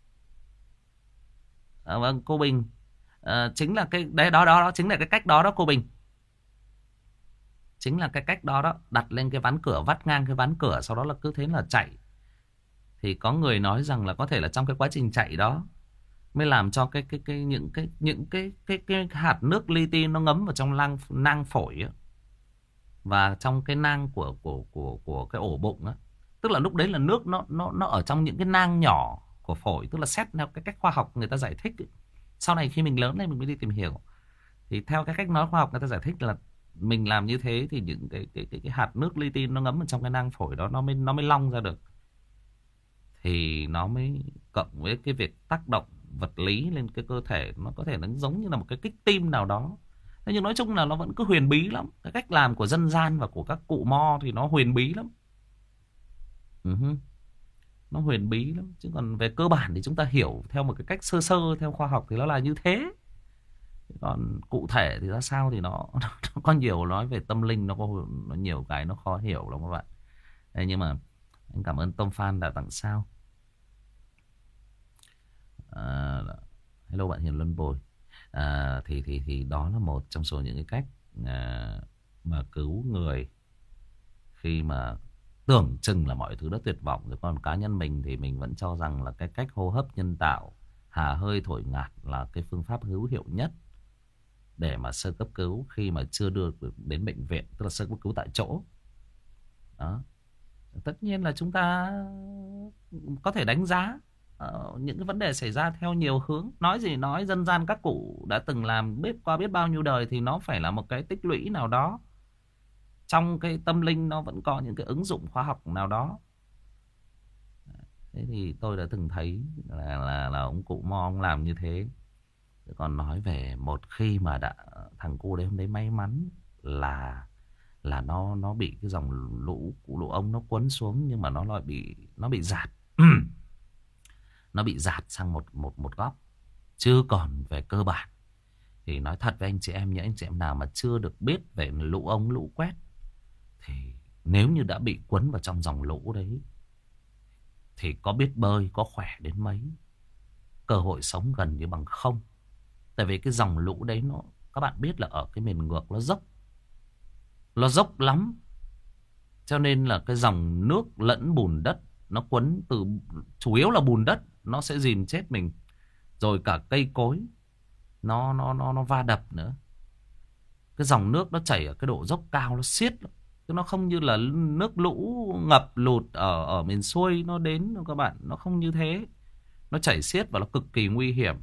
À, vâng cô Bình, à, chính là cái đấy đó, đó đó chính là cái cách đó đó cô Bình. Chính là cái cách đó đó, đặt lên cái ván cửa, vắt ngang cái ván cửa, sau đó là cứ thế là chạy. Thì có người nói rằng là có thể là trong cái quá trình chạy đó mới làm cho cái cái cái những cái những cái cái cái hạt nước li ti nó ngấm vào trong nang nang phổi ấy. Và trong cái nang của của của của cái ổ bụng á. Tức là lúc đấy là nước nó nó nó ở trong những cái nang nhỏ của phổi, tức là xét theo cái cách khoa học người ta giải thích ấy. Sau này khi mình lớn lên mình mới đi tìm hiểu. Thì theo cái cách nói khoa học người ta giải thích là mình làm như thế thì những cái cái cái, cái hạt nước li ti nó ngấm ở trong cái nang phổi đó nó mới nó mới long ra được. Thì nó mới cộng với cái việc tác động vật lý lên cái cơ thể, nó có thể nó giống như là một cái kích tim nào đó. Thế nhưng nói chung là nó vẫn cứ huyền bí lắm. Cái cách làm của dân gian và của các cụ mo thì nó huyền bí lắm. Uh-huh. nó huyền bí lắm. Chứ còn về cơ bản thì chúng ta hiểu theo một cái cách sơ sơ theo khoa học thì nó là như thế. Còn cụ thể thì ra sao thì nó, nó có nhiều nói về tâm linh, nó có nó nhiều cái nó khó hiểu lắm các bạn. Đấy, nhưng mà anh cảm ơn Tom Phan đã tặng sao. À, hello bạn Hiền Luân Bồi. À, thì thì thì đó là một trong số những cái cách à, mà cứu người khi mà tưởng chừng là mọi thứ đã tuyệt vọng rồi. Còn cá nhân mình thì mình vẫn cho rằng là cái cách hô hấp nhân tạo, hà hơi thổi ngạt là cái phương pháp hữu hiệu nhất để mà sơ cấp cứu khi mà chưa đưa được đến bệnh viện, tức là sơ cấp cứu tại chỗ. Đó. Tất nhiên là chúng ta có thể đánh giá uh, những cái vấn đề xảy ra theo nhiều hướng. Nói gì nói, dân gian các cụ đã từng làm biết qua biết bao nhiêu đời thì nó phải là một cái tích lũy nào đó. Trong cái tâm linh nó vẫn có những cái ứng dụng khoa học nào đó. Thế thì tôi đã từng thấy là, là, là ông cụ Mo ông làm như thế. Còn nói về một khi mà đã thằng cu đấy hôm đấy may mắn là là nó nó bị cái dòng lũ lũ ống nó quấn xuống, nhưng mà nó lại bị nó bị dạt. Nó bị dạt sang một một một góc. Chứ còn về cơ bản thì nói thật với anh chị em, những anh chị em nào mà chưa được biết về lũ ống lũ quét thì nếu như đã bị quấn vào trong dòng lũ đấy thì có biết bơi, có khỏe đến mấy, cơ hội sống gần như bằng không. Tại vì cái dòng lũ đấy nó, các bạn biết là ở cái miền ngược nó dốc, nó dốc lắm. Cho nên là cái dòng nước lẫn bùn đất nó quấn từ, chủ yếu là bùn đất, nó sẽ dìm chết mình. Rồi cả cây cối nó nó nó nó va đập nữa. Cái dòng nước nó chảy ở cái độ dốc cao nó xiết lắm. Chứ nó không như là nước lũ ngập lụt ở ở miền xuôi nó đến các bạn, nó không như thế. Nó chảy xiết và nó cực kỳ nguy hiểm.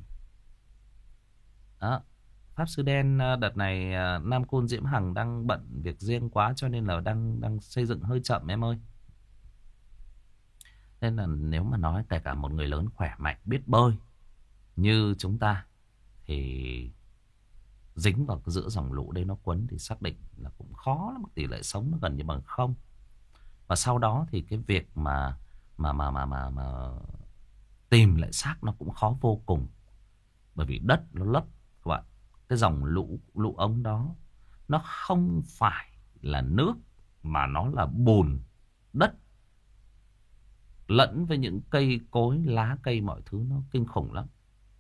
Đó. Pháp Sư Đen đợt này Nam Côn Diễm Hằng đang bận việc riêng quá cho nên là đang đang xây dựng hơi chậm em ơi. Nên là nếu mà nói kể cả một người lớn khỏe mạnh biết bơi như chúng ta thì dính vào cái giữa dòng lũ đấy nó quấn thì xác định là cũng khó lắm, tỷ lệ sống nó gần như bằng không. Và sau đó thì cái việc mà mà mà mà mà, mà tìm lại xác nó cũng khó vô cùng. Bởi vì đất nó lấp các bạn. Cái dòng lũ lũ ống đó nó không phải là nước mà nó là bùn đất lẫn với những cây cối, lá cây, mọi thứ nó kinh khủng lắm.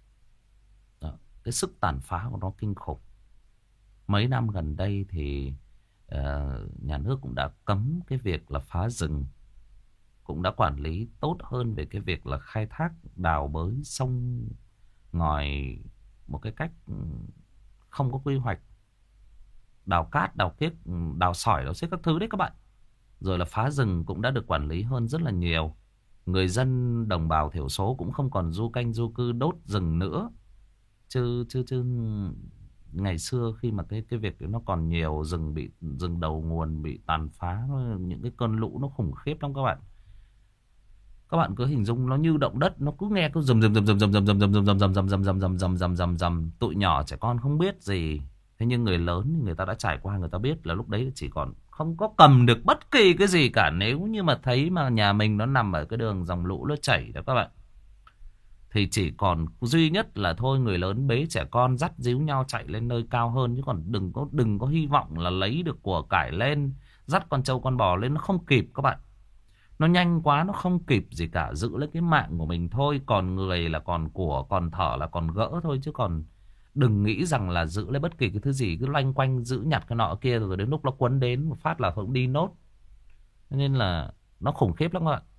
Đó. Cái sức tàn phá của nó kinh khủng. Mấy năm gần đây thì uh, nhà nước cũng đã cấm cái việc là phá rừng, cũng đã quản lý tốt hơn về cái việc là khai thác đào bới sông ngòi một cái cách không có quy hoạch, đào cát, đào kiếc, đào sỏi, đào xiếc các thứ đấy các bạn. Rồi là phá rừng cũng đã được quản lý hơn rất là nhiều. Người dân đồng bào thiểu số cũng không còn du canh du cư đốt rừng nữa. Chứ chứ chứ ngày xưa khi mà cái cái việc nó còn nhiều, rừng bị rừng đầu nguồn bị tàn phá, những cái cơn lũ nó khủng khiếp lắm các bạn. Các bạn cứ hình dung nó như động đất, nó cứ nghe cứ rầm rầm rầm rầm rầm rầm rầm rầm rầm rầm rầm rầm rầm rầm rầm rầm rầm rầm rầm. Tụi nhỏ trẻ con không biết gì, thế nhưng người lớn người ta đã trải qua, người ta biết là lúc đấy chỉ còn không có cầm được bất kỳ cái gì cả. Nếu như mà thấy mà nhà mình nó nằm ở cái đường dòng lũ nó chảy đó các bạn, thì chỉ còn duy nhất là thôi người lớn bế trẻ con dắt díu nhau chạy lên nơi cao hơn. Chứ còn đừng có đừng có hy vọng là lấy được của cải lên, dắt con trâu con bò lên, nó không kịp các bạn. Nó nhanh quá, nó không kịp gì cả. Giữ lấy cái mạng của mình thôi. Còn người là còn của, còn thở là còn gỡ thôi. Chứ còn đừng nghĩ rằng là giữ lấy bất kỳ cái thứ gì, cứ loanh quanh giữ nhặt cái nọ kia, rồi đến lúc nó quấn đến một phát là cũng đi nốt. Nên là nó khủng khiếp lắm các bạn.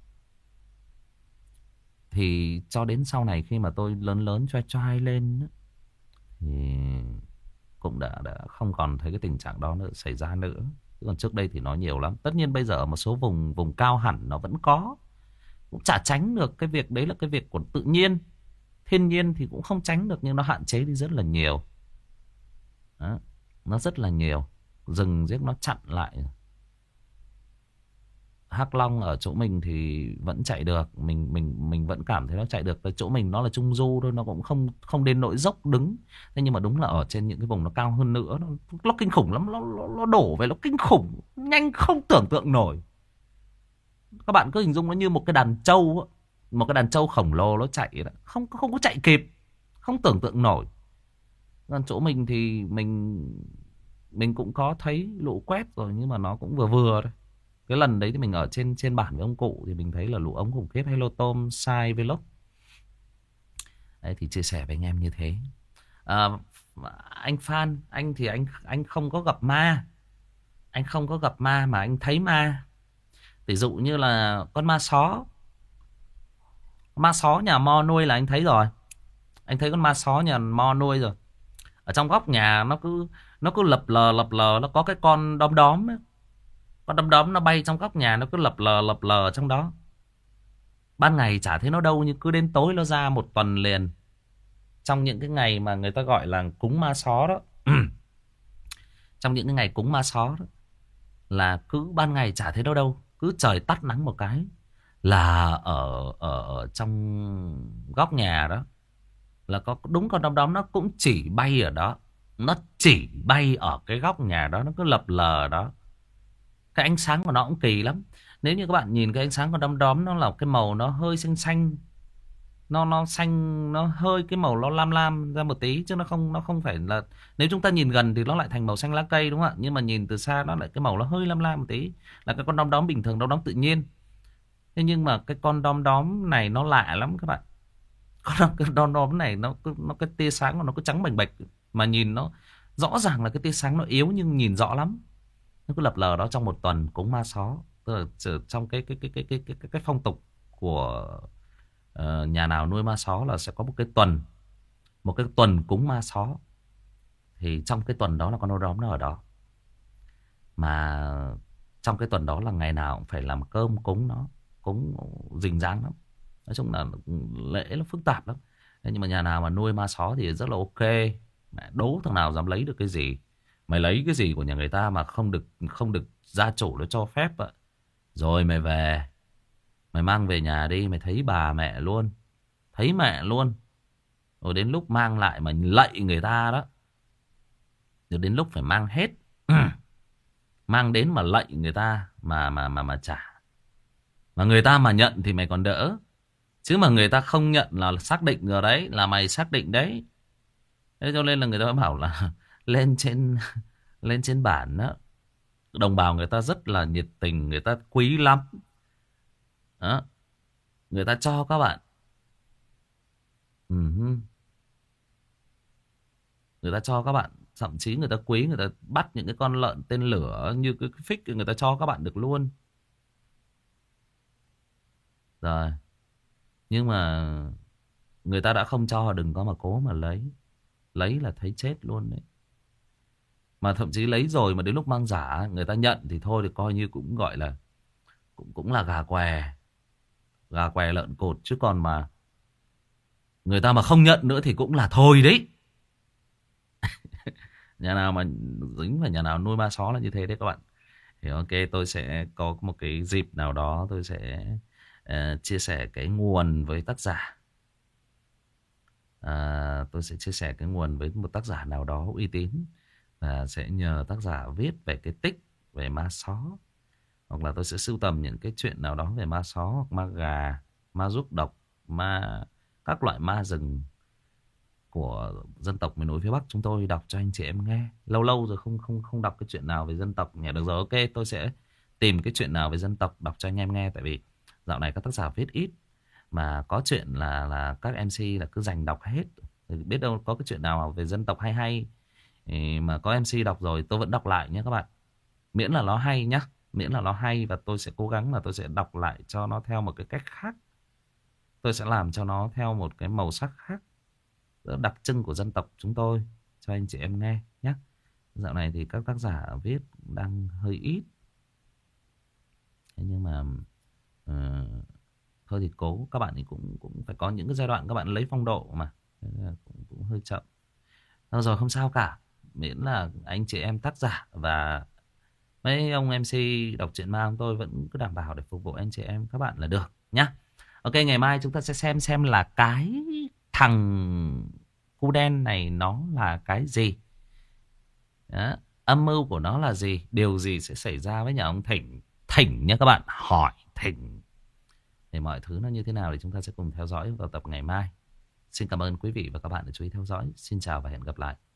Thì cho đến sau này khi mà tôi lớn lớn choai choai lên thì cũng đã, đã không còn thấy cái tình trạng đó nữa xảy ra nữa. Còn trước đây thì nó nhiều lắm. Tất nhiên bây giờ ở một số vùng vùng cao hẳn nó vẫn có, cũng chả tránh được. Cái việc đấy là cái việc của tự nhiên, thiên nhiên thì cũng không tránh được, nhưng nó hạn chế đi rất là nhiều. Đó. Nó rất là nhiều. Rừng giết nó chặn lại. Hắc Long ở chỗ mình thì vẫn chạy được, mình mình mình vẫn cảm thấy nó chạy được. Tại chỗ mình nó là trung du thôi, nó cũng không không đến nỗi dốc đứng. Thế nhưng mà đúng là ở trên những cái vùng nó cao hơn nữa, nó, nó kinh khủng lắm, nó, nó nó đổ về nó kinh khủng, nhanh không tưởng tượng nổi. Các bạn cứ hình dung nó như một cái đàn trâu, một cái đàn trâu khổng lồ nó chạy đó, không không có chạy kịp, không tưởng tượng nổi. Còn chỗ mình thì mình mình cũng có thấy lũ quét rồi, nhưng mà nó cũng vừa vừa thôi. Cái lần đấy thì mình ở trên trên bản với ông cụ thì mình thấy là lũ ống khủng khiếp. Hello Tom Sai Vlog. Đấy thì chia sẻ với anh em như thế. À, anh Phan, anh thì anh anh không có gặp ma. Anh không có gặp ma mà anh thấy ma. Ví dụ như là con ma só. Ma só nhà Mo nuôi là anh thấy rồi. Anh thấy con ma só nhà Mo nuôi rồi. Ở trong góc nhà nó cứ nó cứ lập lờ lập lờ, nó có cái con đom đóm ấy. Con đom đóm nó bay trong góc nhà, nó cứ lập lờ lập lờ trong đó. Ban ngày chả thấy nó đâu, nhưng cứ đến tối nó ra một tuần liền. Trong những cái ngày mà người ta gọi là cúng ma só đó. Trong những cái ngày cúng ma só đó, là cứ ban ngày chả thấy đâu đâu. Cứ trời tắt nắng một cái là ở, ở, ở trong góc nhà đó là có đúng con đom đóm, nó cũng chỉ bay ở đó. Nó chỉ bay ở cái góc nhà đó, nó cứ lập lờ đó. Cái ánh sáng của nó cũng kỳ lắm. Nếu như các bạn nhìn cái ánh sáng của đom đóm, nó là cái màu nó hơi xanh xanh. Nó nó xanh, nó hơi cái màu nó lam lam ra một tí, chứ nó không nó không phải là, nếu chúng ta nhìn gần thì nó lại thành màu xanh lá cây đúng không ạ? Nhưng mà nhìn từ xa nó lại cái màu nó hơi lam lam một tí, là cái con đom đóm bình thường, đom đóm tự nhiên. Thế nhưng mà cái con đom đóm này nó lạ lắm các bạn. Con cái đom đóm này nó nó cái tia sáng của nó cứ trắng bềnh bệch, mà nhìn nó rõ ràng là cái tia sáng nó yếu nhưng nhìn rõ lắm. Nó cứ lập lờ đó trong một tuần cúng ma só. Tức là trong cái cái cái cái cái cái, cái, cái phong tục của uh, nhà nào nuôi ma só là sẽ có một cái tuần, một cái tuần cúng ma só. Thì trong cái tuần đó là con đom đóm nó ở đó. Mà trong cái tuần đó là ngày nào cũng phải làm cơm cúng nó, cúng rình rang lắm. Nói chung là lễ nó phức tạp lắm. Nhưng mà nhà nào mà nuôi ma só thì rất là ok. Mẹ đố thằng nào dám lấy được cái gì. Mày lấy cái gì của nhà người ta mà không được không được gia chủ nó cho phép ạ. Rồi mày về, mày mang về nhà đi, mày thấy bà mẹ luôn. Thấy mẹ luôn. Rồi đến lúc mang lại mà lạy người ta đó. Rồi đến lúc phải mang hết. Mang đến mà lạy người ta mà mà mà mà trả. Mà người ta mà nhận thì mày còn đỡ. Chứ mà người ta không nhận là xác định rồi đấy, là mày xác định đấy. Thế cho nên là người ta bảo là lên trên lên trên bản đó, đồng bào người ta rất là nhiệt tình, người ta quý lắm đó. Người ta cho các bạn. Uh-huh. Người ta cho các bạn. Thậm chí người ta quý, người ta bắt những cái con lợn tên lửa như cái phích, người ta cho các bạn được luôn. Rồi. Nhưng mà người ta đã không cho, đừng có mà cố mà lấy. Lấy là thấy chết luôn đấy. Mà thậm chí lấy rồi mà đến lúc mang giả người ta nhận thì thôi, thì coi như cũng gọi là Cũng cũng là gà què. Gà què lợn cột. Chứ còn mà người ta mà không nhận nữa thì cũng là thôi đấy. Nhà nào mà dính vào nhà nào nuôi ma só là như thế đấy các bạn. Thì ok, tôi sẽ có một cái dịp nào đó tôi sẽ uh, chia sẻ cái nguồn với tác giả. Uh, tôi sẽ chia sẻ cái nguồn với một tác giả nào đó uy tín. Và sẽ nhờ tác giả viết về cái tích về ma só. Hoặc là tôi sẽ sưu tầm những cái chuyện nào đó về ma só, hoặc ma gà, ma rúc độc, ma các loại ma rừng của dân tộc miền núi phía Bắc chúng tôi đọc cho anh chị em nghe. Lâu lâu rồi không không không đọc cái chuyện nào về dân tộc nhỉ. Được rồi, ok, tôi sẽ tìm cái chuyện nào về dân tộc đọc cho anh em nghe. Tại vì dạo này các tác giả viết ít, mà có chuyện là là các em xê là cứ dành đọc hết. Biết đâu có cái chuyện nào về dân tộc hay hay mà có em xê đọc rồi tôi vẫn đọc lại nhé các bạn. Miễn là nó hay nhá. Miễn là nó hay, và tôi sẽ cố gắng là tôi sẽ đọc lại cho nó theo một cái cách khác. Tôi sẽ làm cho nó theo một cái màu sắc khác, đặc trưng của dân tộc chúng tôi, cho anh chị em nghe nhé. Dạo này thì các tác giả viết đang hơi ít. Thế nhưng mà uh, thôi thì cố. Các bạn thì cũng cũng phải có những cái giai đoạn các bạn lấy phong độ mà. Cũng, cũng hơi chậm. Thôi rồi, không sao cả. Miễn là anh chị em tác giả và mấy ông em xê đọc truyện ma của tôi vẫn cứ đảm bảo để phục vụ anh chị em các bạn là được nhá. Ok, ngày mai chúng ta sẽ xem xem là cái thằng cu đen này nó là cái gì. Đó. Âm mưu của nó là gì, điều gì sẽ xảy ra với nhà ông Thỉnh. Thỉnh nha các bạn, hỏi Thỉnh. Thì mọi thứ nó như thế nào thì chúng ta sẽ cùng theo dõi vào tập ngày mai. Xin cảm ơn quý vị và các bạn đã chú ý theo dõi. Xin chào và hẹn gặp lại.